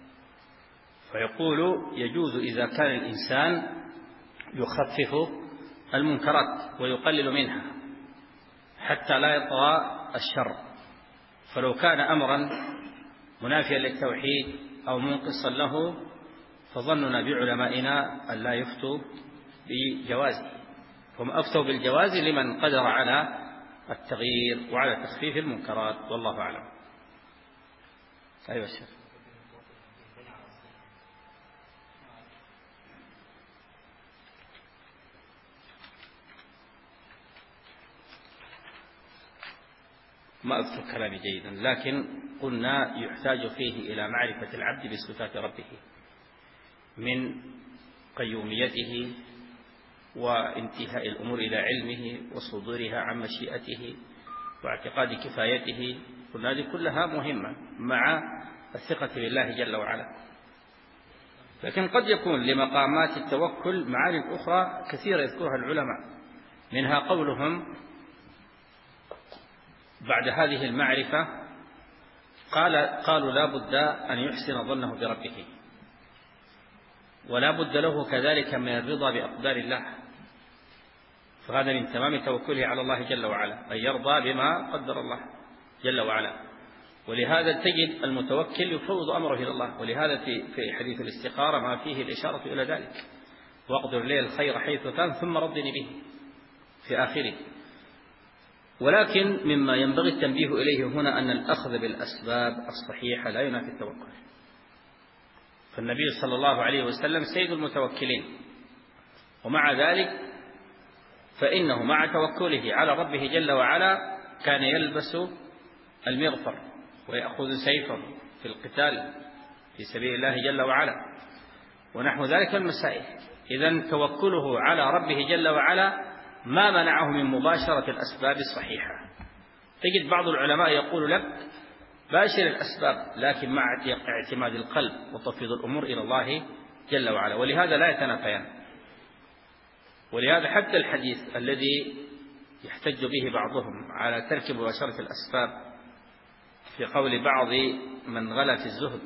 فيقول يجوز إذا كان الإنسان يخفف المنكرات ويقلل منها حتى لا يطغى الشر. فلو كان أمرا منافيا للتوحيد أو منقصا له فظننا بعلمائنا أن لا يفتوا بجوازه، هم أفتوا بالجواز لمن قدر على التغيير وعلى تخفيف المنكرات. والله أعلم. أيها الشيخ. ما أذكر كلامي جيدا، لكن قلنا يحتاج فيه إلى معرفة العبد بصفات ربه من قيوميته وانتهاء الأمور إلى علمه وصدورها عن مشيئته واعتقاد كفايته. قلنا هذه كلها مهمة مع الثقة بالله جل وعلا. لكن قد يكون لمقامات التوكل معاني أخرى كثيرة يذكرها العلماء، منها قولهم بعد هذه المعرفة قال قالوا لا بد أن يحسن ظنه بربه، ولا بد له كذلك من الرضا بأقدار الله، فهذا من تمام توكله على الله جل وعلا أن يرضى بما قدر الله جل وعلا. ولهذا تجد المتوكل يفوض أمره إلى الله، ولهذا في في حديث الاستخارة ما فيه الإشارة إلى ذلك: واقدر لي الخير حيث كان ثم ردني به في آخره. ولكن مما ينبغي التنبيه إليه هنا أن الأخذ بالأسباب الصحيحة لا ينافي التوكل، فالنبي صلى الله عليه وسلم سيد المتوكلين، ومع ذلك فإنه مع توكله على ربه جل وعلا كان يلبس المغفر ويأخذ سيفه في القتال في سبيل الله جل وعلا ونحو ذلك المسائل. إذن توكله على ربه جل وعلا ما منعه من مباشرة الأسباب الصحيحة. تجد بعض العلماء يقول لك باشر الأسباب لكن مع اعتماد القلب وتفويض الأمور إلى الله جل وعلا، ولهذا لا يتنافيان. ولهذا حتى الحديث الذي يحتج به بعضهم على ترك مباشرة الأسباب في قول بعض من غلا في الزهد،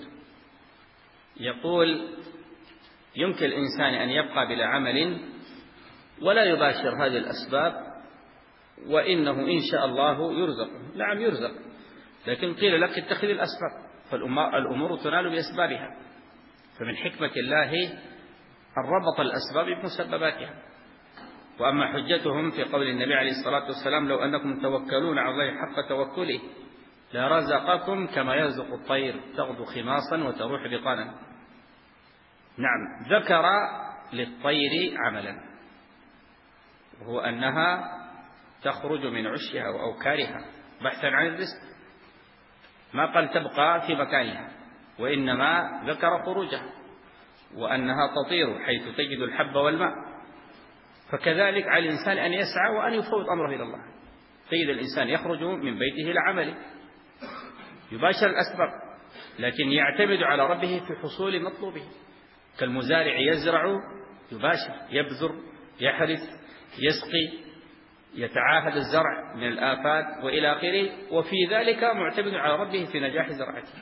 يقول يمكن الإنسان أن يبقى بلا عمل ولا يباشر هذه الأسباب وإنه إن شاء الله يرزق. نعم يرزق، لكن قيل لك اتخذ الأسباب، فالأمور تنال بأسبابها، فمن حكمة الله أن ربط الأسباب بمسبباتها. وأما حجتهم في قول النبي عليه الصلاة والسلام: لو أنكم توكلون على الله حق توكله لرزقكم كما يرزق الطير تغدو خماصا وتروح بطانا. نعم، ذكر للطير عملا وهو أنها تخرج من عشها وأوكارها بحثا عن الرزق، ما قال تبقى في مكانها، وإنما ذكر خروجها وأنها تطير حيث تجد الحب والماء. فكذلك على الإنسان أن يسعى وأن يفوض أمره إلى الله. تجد الإنسان يخرج من بيته لعمله يباشر الأسباب، لكن يعتمد على ربه في حصول مطلوبه، كالمزارع يزرع يباشر، يبذر، يحرث، يسقي، يتعاهد الزرع من الآفات وإلى آخره، وفي ذلك معتمد على ربه في نجاح زرعته.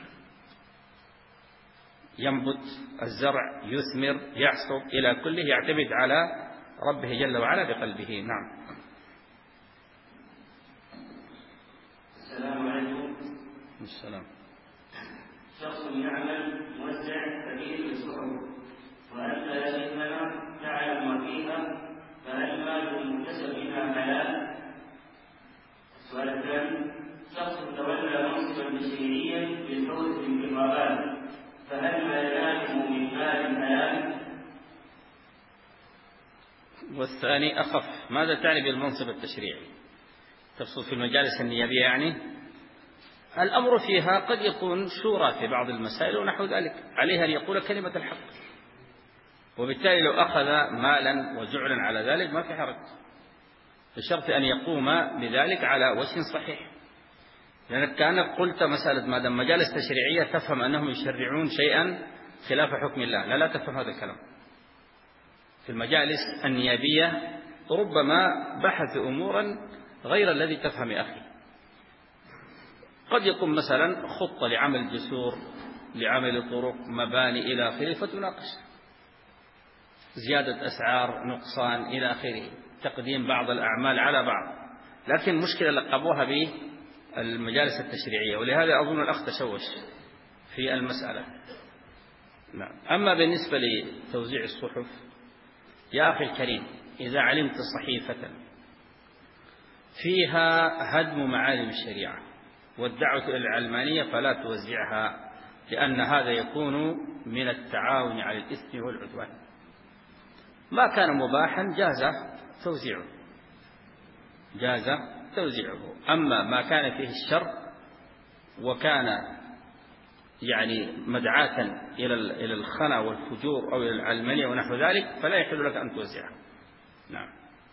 ينبت الزرع، يثمر، يحصد، إلى كله يعتمد على ربه جل وعلا بقلبه. نعم. السلام عليكم. السلام. شخص يعمل موزع كبير للصحف وأنت يا شيخنا تعلم ما فيها، فهل مال المكتسب منها حلال؟ السؤال الثاني: شخص تولى منصبا تشريعيا للفوز بالانتخابات، فهل ما يناله من مال حلال؟ والثاني أخف: ماذا تعني بالمنصب التشريعي؟ تقصد في المجالس النيابية يعني؟ الأمر فيها قد يكون شورى في بعض المسائل ونحو ذلك، عليها أن يقول كلمة الحق، وبالتالي لو أخذ مالا وجعلا على ذلك ما في حرج، بشرط أن يقوم بذلك على وجه صحيح. لأنك كأنك قلت مسألة ما دام مجالس تشريعية تفهم أنهم يشرعون شيئا خلاف حكم الله. لا لا تفهم هذا الكلام. في المجالس النيابية ربما بحث أمورا غير الذي تفهم يا أخي. قد يكون مثلا خطة لعمل جسور، لعمل طرق، مباني إلى آخره، فتناقش زيادة أسعار، نقصان إلى آخره، تقديم بعض الأعمال على بعض. لكن مشكلة لقبوها بالمجالس التشريعية، ولهذا أظن الأخ تشوش في المسألة. نعم. أما بالنسبة لتوزيع الصحف يا أخي الكريم، إذا علمت صحيفة فيها هدم معالم الشريعة والدعوة إلى العلمانية فلا توزعها، لأن هذا يكون من التعاون على الإثم والعدوان. ما كان مباحا جاز توزيعه، جاز توزيعه. أما ما كان فيه الشر وكان يعني مدعاة إلى الخنا والفجور أو إلى العلمانية ونحو ذلك فلا يحل لك أن توزعه. نعم.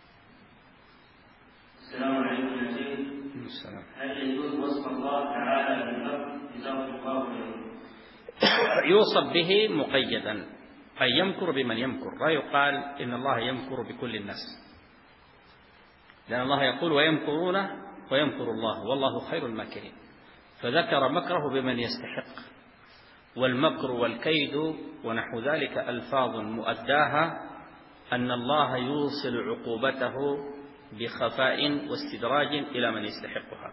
السلام عليكم يا شيخ. السلام. هل يجوز وصف الله تعالى بالمكر؟ جزاكم الله خيرا. يوصف به مقيدا، أي يمكر بمن يمكر، لا يقال إن الله يمكر بكل الناس، لأن الله يقول ويمكرون ويمكر الله والله خير الماكرين، فذكر مكره بمن يستحق. والمكر والكيد ونحو ذلك ألفاظ مؤداها أن الله يوصل عقوبته بخفاء واستدراج إلى من يستحقها.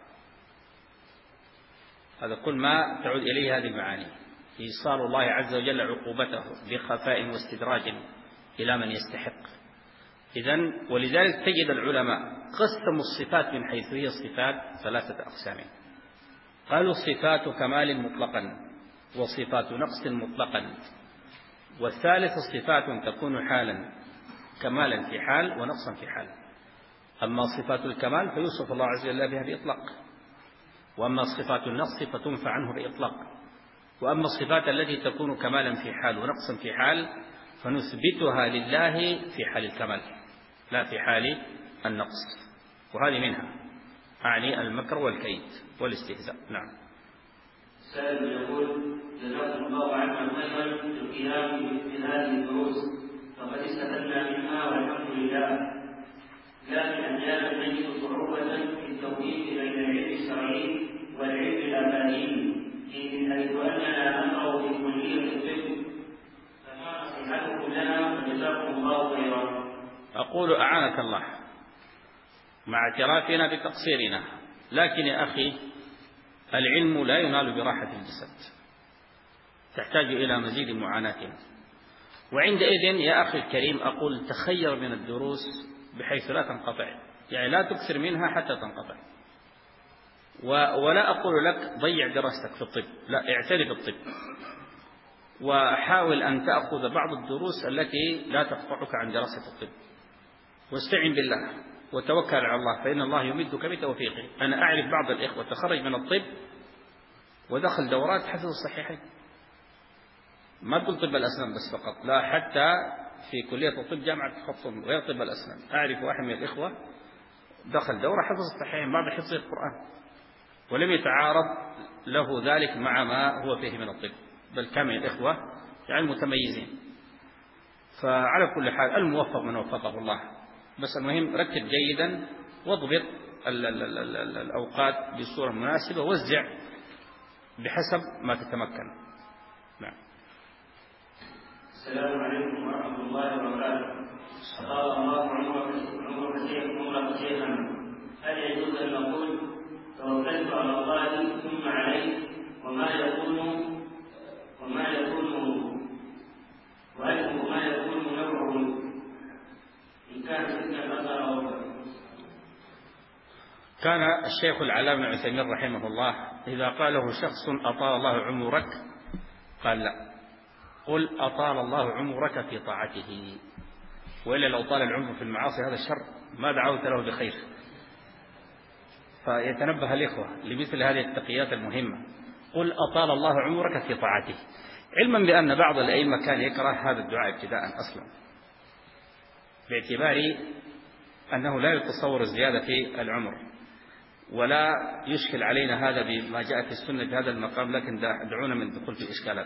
هذا كل ما تعود إليه هذه المعاني، إيصال الله عز وجل عقوبته بخفاء واستدراج إلى من يستحق. إذن ولذلك تجد العلماء قسموا الصفات من حيث هي الصفات ثلاثة أقسام. قالوا صفات كمال مطلقا وصفات نقص مطلقا، والثالث صفات تكون حالا كمالا في حال ونقصا في حال. أما صفات الكمال فيوصف الله عز وجل بها بإطلاق، وأما صفات النقص فتنفى عنه بإطلاق، وأما الصفات التي تكون كمالا في حال ونقصا في حال فنثبتها لله في حال الكمال لا في حال النقص، وهذه منها أعني المكر والكيد والاستهزاء. نعم. السائل يقول جزاكم الله عنا خيرا في القيام بمثل هذه الدروس، فقد استفدنا منها والحمد لله، لكن أحيانا نجد صعوبة في التوفيق بين العلم الشرعي والعلم الآكاديمي، من حيث أننا نقرأ في كلية الطب، فما نصيحتكم لنا وجزاكم الله خيرا؟ أقول أعانك الله مع اعترافنا بتقصيرنا، لكن يا أخي العلم لا ينال براحة الجسد، تحتاج إلى مزيد معاناة. وعندئذ يا أخي الكريم أقول تخير من الدروس بحيث لا تنقطع، يعني لا تكثر منها حتى تنقطع. ولا أقول لك ضيع دراستك في الطب، لا، اعتني بالطب وحاول أن تأخذ بعض الدروس التي لا تقطعك عن دراسة الطب، واستعن بالله وتوكل على الله، فإن الله يمدك بتوفيقه. أنا أعرف بعض الإخوة تخرج من الطب ودخل دورات حفظ الصحيحين، ما تقول طب الأسنان بس فقط، لا، حتى في كلية الطب جامعة الخرطوم غير طب الأسنان. أعرف واحد من الإخوة دخل دورة حفظ الصحيحين بعد حفظ القرآن، ولم يتعارض له ذلك مع ما هو فيه من الطب، بل كان من الإخوة يعني متميزين. فعلى كل حال الموفق من وفقه الله، بس المهم ركز جيدا واضبط ال ال ال ال ال الأوقات بصورة مناسبة، ووزع بحسب ما تتمكن. نعم. السلام عليكم ورحمة الله وبركاته. أطال الله عمرك عمرك شيخنا، هل يجوز أن نقول توكلت على الله ثم عليه وما يكون وما يكون وهل وما يكون نوعه إن كان سكا أثر أو كان الشيخ العلامة ابن عثيمين رحمه الله إذا قاله شخص أطال الله عمرك قال لا، قل أطال الله عمرك في طاعته، وإلا لو طال العمر في المعاصي هذا الشر ما دعوت له بخير. فيتنبه الإخوة لمثل هذه التقيات المهمة، قل أطال الله عمرك في طاعته، علما بأن بعض الأئمة كان يكره هذا الدعاء ابتداء أصلا، باعتبار أنه لا يتصور الزيادة في العمر، ولا يشكل علينا هذا بما جاء في السنة بهذا المقام، لكن دعونا من الدخول في الإشكالات.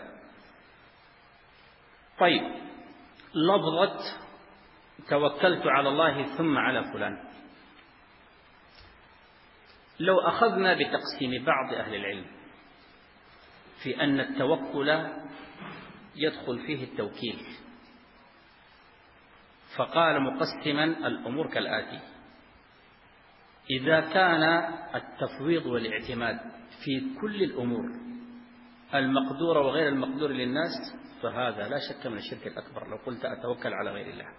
طيب، لفظة توكلت على الله ثم على فلان، لو أخذنا بتقسيم بعض أهل العلم في أن التوكل يدخل فيه التوكيل، فقال مقسما الأمور كالآتي: إذا كان التفويض والاعتماد في كل الأمور المقدورة وغير المقدور للناس فهذا لا شك من الشرك الأكبر، لو قلت أتوكل على غير الله.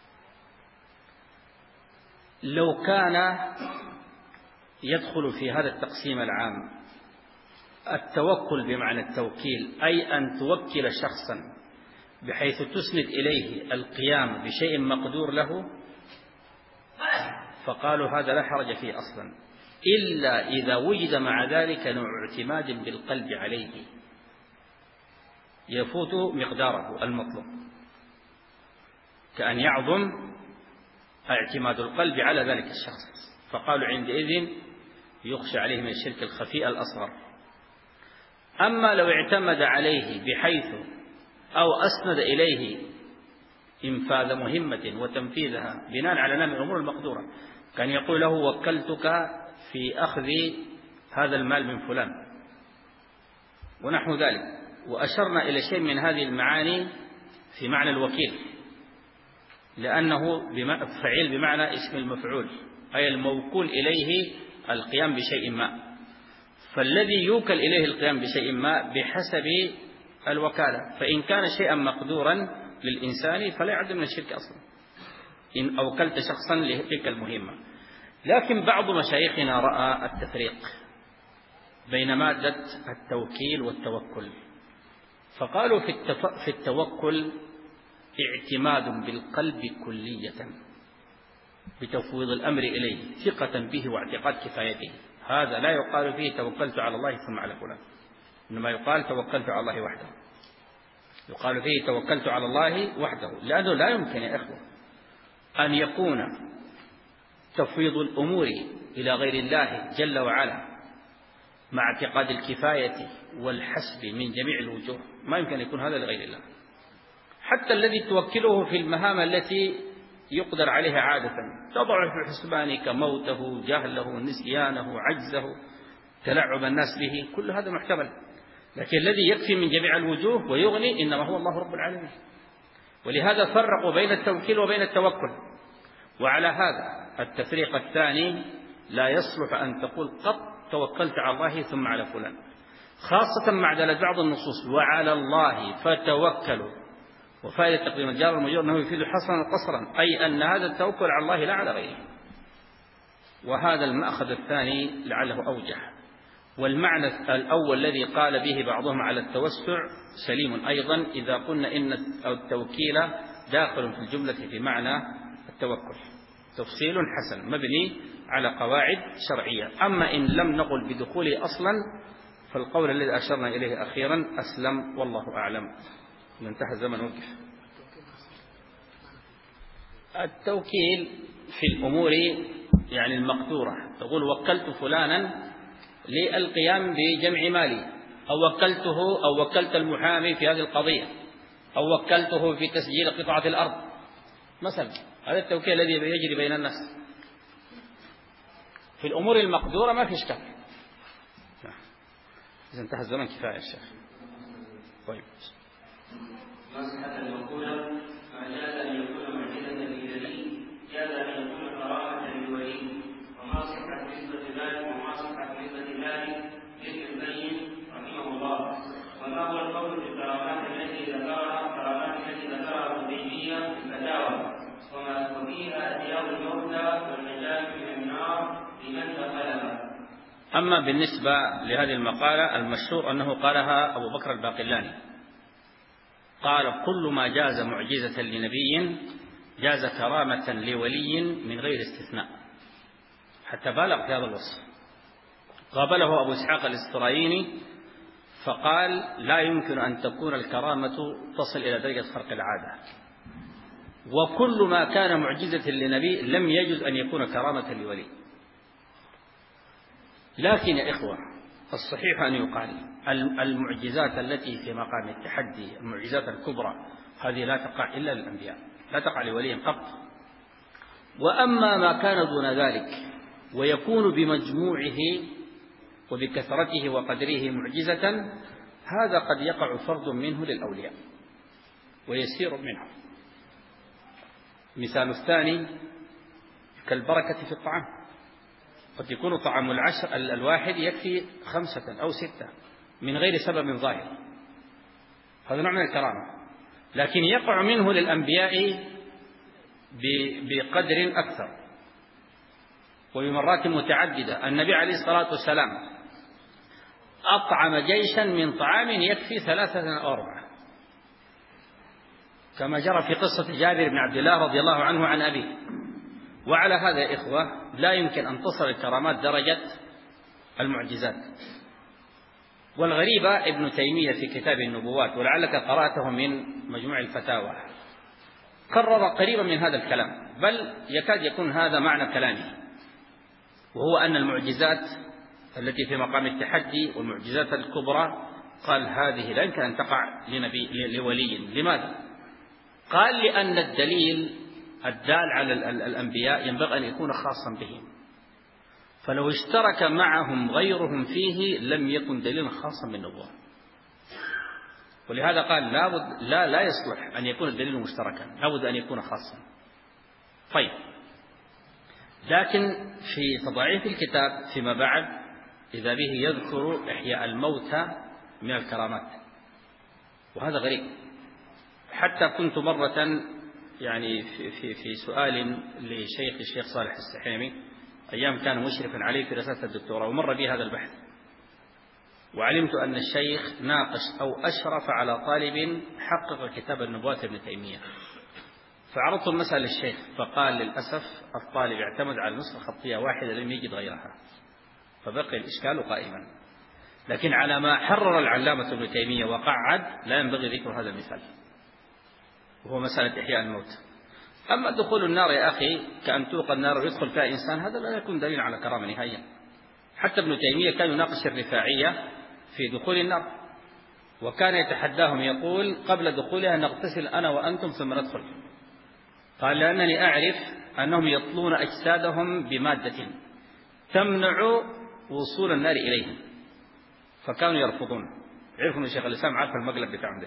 لو كان يدخل في هذا التقسيم العام التوكل بمعنى التوكيل، أي أن توكل شخصا بحيث تسند إليه القيام بشيء مقدور له، فقالوا هذا لا حرج فيه أصلا، إلا إذا وجد مع ذلك نوع اعتماد بالقلب عليه يفوت مقداره المطلوب، كأن يعظم اعتماد القلب على ذلك الشخص، فقالوا عندئذ يخشى عليه من الشرك الخفي الأصغر. أما لو اعتمد عليه بحيث أو أسند إليه إنفاذ مهمة وتنفيذها بناء على نوع من الأمور المقدورة، كان يقول له وكلتك في أخذ هذا المال من فلان ونحو ذلك، وأشرنا إلى شيء من هذه المعاني في معنى الوكيل، لأنه فعيل بمعنى اسم المفعول، أي الموكول إليه القيام بشيء ما، فالذي يوكل إليه القيام بشيء ما بحسب الوكالة، فإن كان شيئا مقدورا للإنسان فلا يعد من الشرك أصلا إن أوكلت شخصا لتلك المهمة. لكن بعض مشايخنا رأى التفريق بين مادة التوكيل والتوكل، فقالوا في, التف... في التوكل اعتماد بالقلب كلية بتفويض الأمر إليه ثقة به واعتقاد كفايته، هذا لا يقال فيه توكلت على الله ثم على فلان، إنما يقال توكلت على الله وحده، يقال فيه توكلت على الله وحده، لأنه لا يمكن يا إخوة أن يكون تفويض الأمور إلى غير الله جل وعلا مع اعتقاد الكفاية والحسب من جميع الوجوه، ما يمكن يكون هذا لغير الله. حتى الذي توكله في المهام التي يقدر عليها عادة تضع في حسبانك موته، جهله، نسيانه، عجزه، تلعب الناس به، كل هذا محتمل، لكن الذي يكفي من جميع الوجوه ويغني إنما هو الله رب العالمين. ولهذا فرقوا بين التوكيل وبين التوكل. وعلى هذا التفريق الثاني لا يصلح أن تقول قط توكلت على الله ثم على فلان، خاصة مع دلالة بعض النصوص وعلى الله فتوكلوا، وفائدة تقديم الجار والمجرور أنه يفيد حصرا قصرا، أي أن هذا التوكل على الله لا على غيره. وهذا المأخذ الثاني لعله أوجه. والمعنى الأول الذي قال به بعضهم على التوسع سليم أيضا إذا قلنا إن التوكيل داخل في الجملة في معنى التوكل، تفصيل حسن مبني على قواعد شرعية. أما إن لم نقل بدخوله أصلا فالقول الذي أشرنا إليه أخيرا أسلم والله أعلم. انتهى الزمن وقف. التوكيل في الأمور يعني المقدورة، تقول وكلت فلانا للقيام بجمع مالي، أو وكلته أو وكلت المحامي في هذه القضية، أو وكلته في تسجيل قطعة الأرض مثلا، هذا التوكيل الذي يجري بين الناس في الأمور المقدورة ما في إشكال. إذا انتهى الزمن كفاية يا شيخ. طيب مصلحة المقولة ما جاز أن يكون معجزة للولي جاز أن يكون كرامة للولي، وما صحة نسبة ذلك وما صحة نسبة ذلك لابن القيم رحمه الله. وما هو القول في الكرامات التي ذكرها الكرامات التي ذكرها الحديبية في الفتاوى، وما وفيها أتياب الموتى والنجاة من النار لمن دخلها. أما بالنسبة لهذه المقالة المشهور أنه قالها أبو بكر الباقلاني، قال كل ما جاز معجزة لنبي جاز كرامة لولي من غير استثناء، حتى بالغ في هذا الوصف. قابله أبو إسحاق الإسرائيلي فقال لا يمكن أن تكون الكرامة تصل إلى درجة خرق العادة، وكل ما كان معجزة لنبي لم يجوز أن يكون كرامة لولي. لكن يا إخوة الصحيح أن يقال المعجزات التي في مقام التحدي، المعجزات الكبرى، هذه لا تقع إلا للأنبياء، لا تقع لولي قط. وأما ما كان دون ذلك ويكون بمجموعه وبكثرته وقدره معجزة، هذا قد يقع فرد منه للأولياء ويسير منه. مثال الثاني كالبركة في الطعام، قد يكون طعام العشر الواحد يكفي خمسة أو ستة من غير سبب ظاهر، هذا نوع من الكرامة، لكن يقع منه للأنبياء بقدر أكثر وبمرات متعددة. النبي عليه الصلاة والسلام أطعم جيشا من طعام يكفي ثلاثة أو أربعة، كما جرى في قصة جابر بن عبد الله رضي الله عنه عن أبيه. وعلى هذا يا إخوة لا يمكن أن تصل الكرامات درجة المعجزات. والغريبة ابن تيمية في كتاب النبوات، ولعلك قرأته من مجموع الفتاوى، قرر قريبا من هذا الكلام، بل يكاد يكون هذا معنى كلامه، وهو أن المعجزات التي في مقام التحدي والمعجزات الكبرى قال هذه لا يمكن أن تقع لنبي لولي. لماذا؟ قال لأن الدليل الدال على الأنبياء ينبغي أن يكون خاصا بهم، فلو اشترك معهم غيرهم فيه لم يكن دليلا خاصا بالنبوة. ولهذا قال لا, بد لا, لا يصلح أن يكون الدليل مشتركا، لا بد أن يكون خاصا. طيب، لكن في تضعيف الكتاب فيما بعد إذا به يذكر إحياء الموتى من الكرامات، وهذا غريب. حتى كنت مرة يعني في, في, في سؤال لشيخ الشيخ صالح السحيمي أيام كان مشرفا عليه في رسالة الدكتوراه، ومر بي هذا البحث، وعلمت أن الشيخ ناقش أو أشرف على طالب حقق كتاب النبوات ابن تيمية، فعرضت المسألة للشيخ فقال للأسف الطالب اعتمد على نسخة خطية واحدة لم يجد غيرها، فبقي الإشكال قائما. لكن على ما حرر العلامة ابن تيمية وقعد لا ينبغي ذكر هذا المثال، وهو مسألة إحياء الموت. أما دخول النار يا أخي كأن توقد النار ويدخل فيها إنسان، هذا لا يكون دليل على كرامة نهائيا. حتى ابن تيمية كان يناقش الرفاعية في دخول النار، وكان يتحداهم يقول قبل دخولها نغتسل أنا وأنتم ثم ندخل. قال لأنني أعرف أنهم يطلون أجسادهم بمادة تمنع وصول النار إليهم، فكانوا يرفضون. عرفوا من شيخ الإسلام عارف المقلب بتاعهم ده،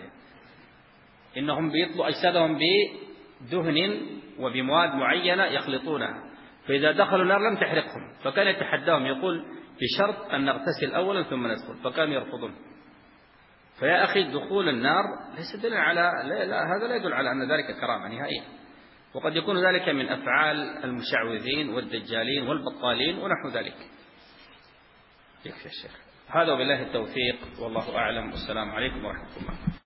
إنهم بيطلوا أجسادهم بدهن وبمواد معينة يخلطونها، فإذا دخلوا النار لم تحرقهم، فكان يتحداهم يقول بشرط أن نغتسل أولا ثم ندخل، فكانوا يرفضون. فيا أخي دخول النار ليس دليل على لا لا هذا لا يدل على أن ذلك كرامة نهائيا، وقد يكون ذلك من أفعال المشعوذين والدجالين والبطالين ونحو ذلك. يكفي الشيخ هذا، وبالله التوفيق، والله أعلم، والسلام عليكم ورحمة الله.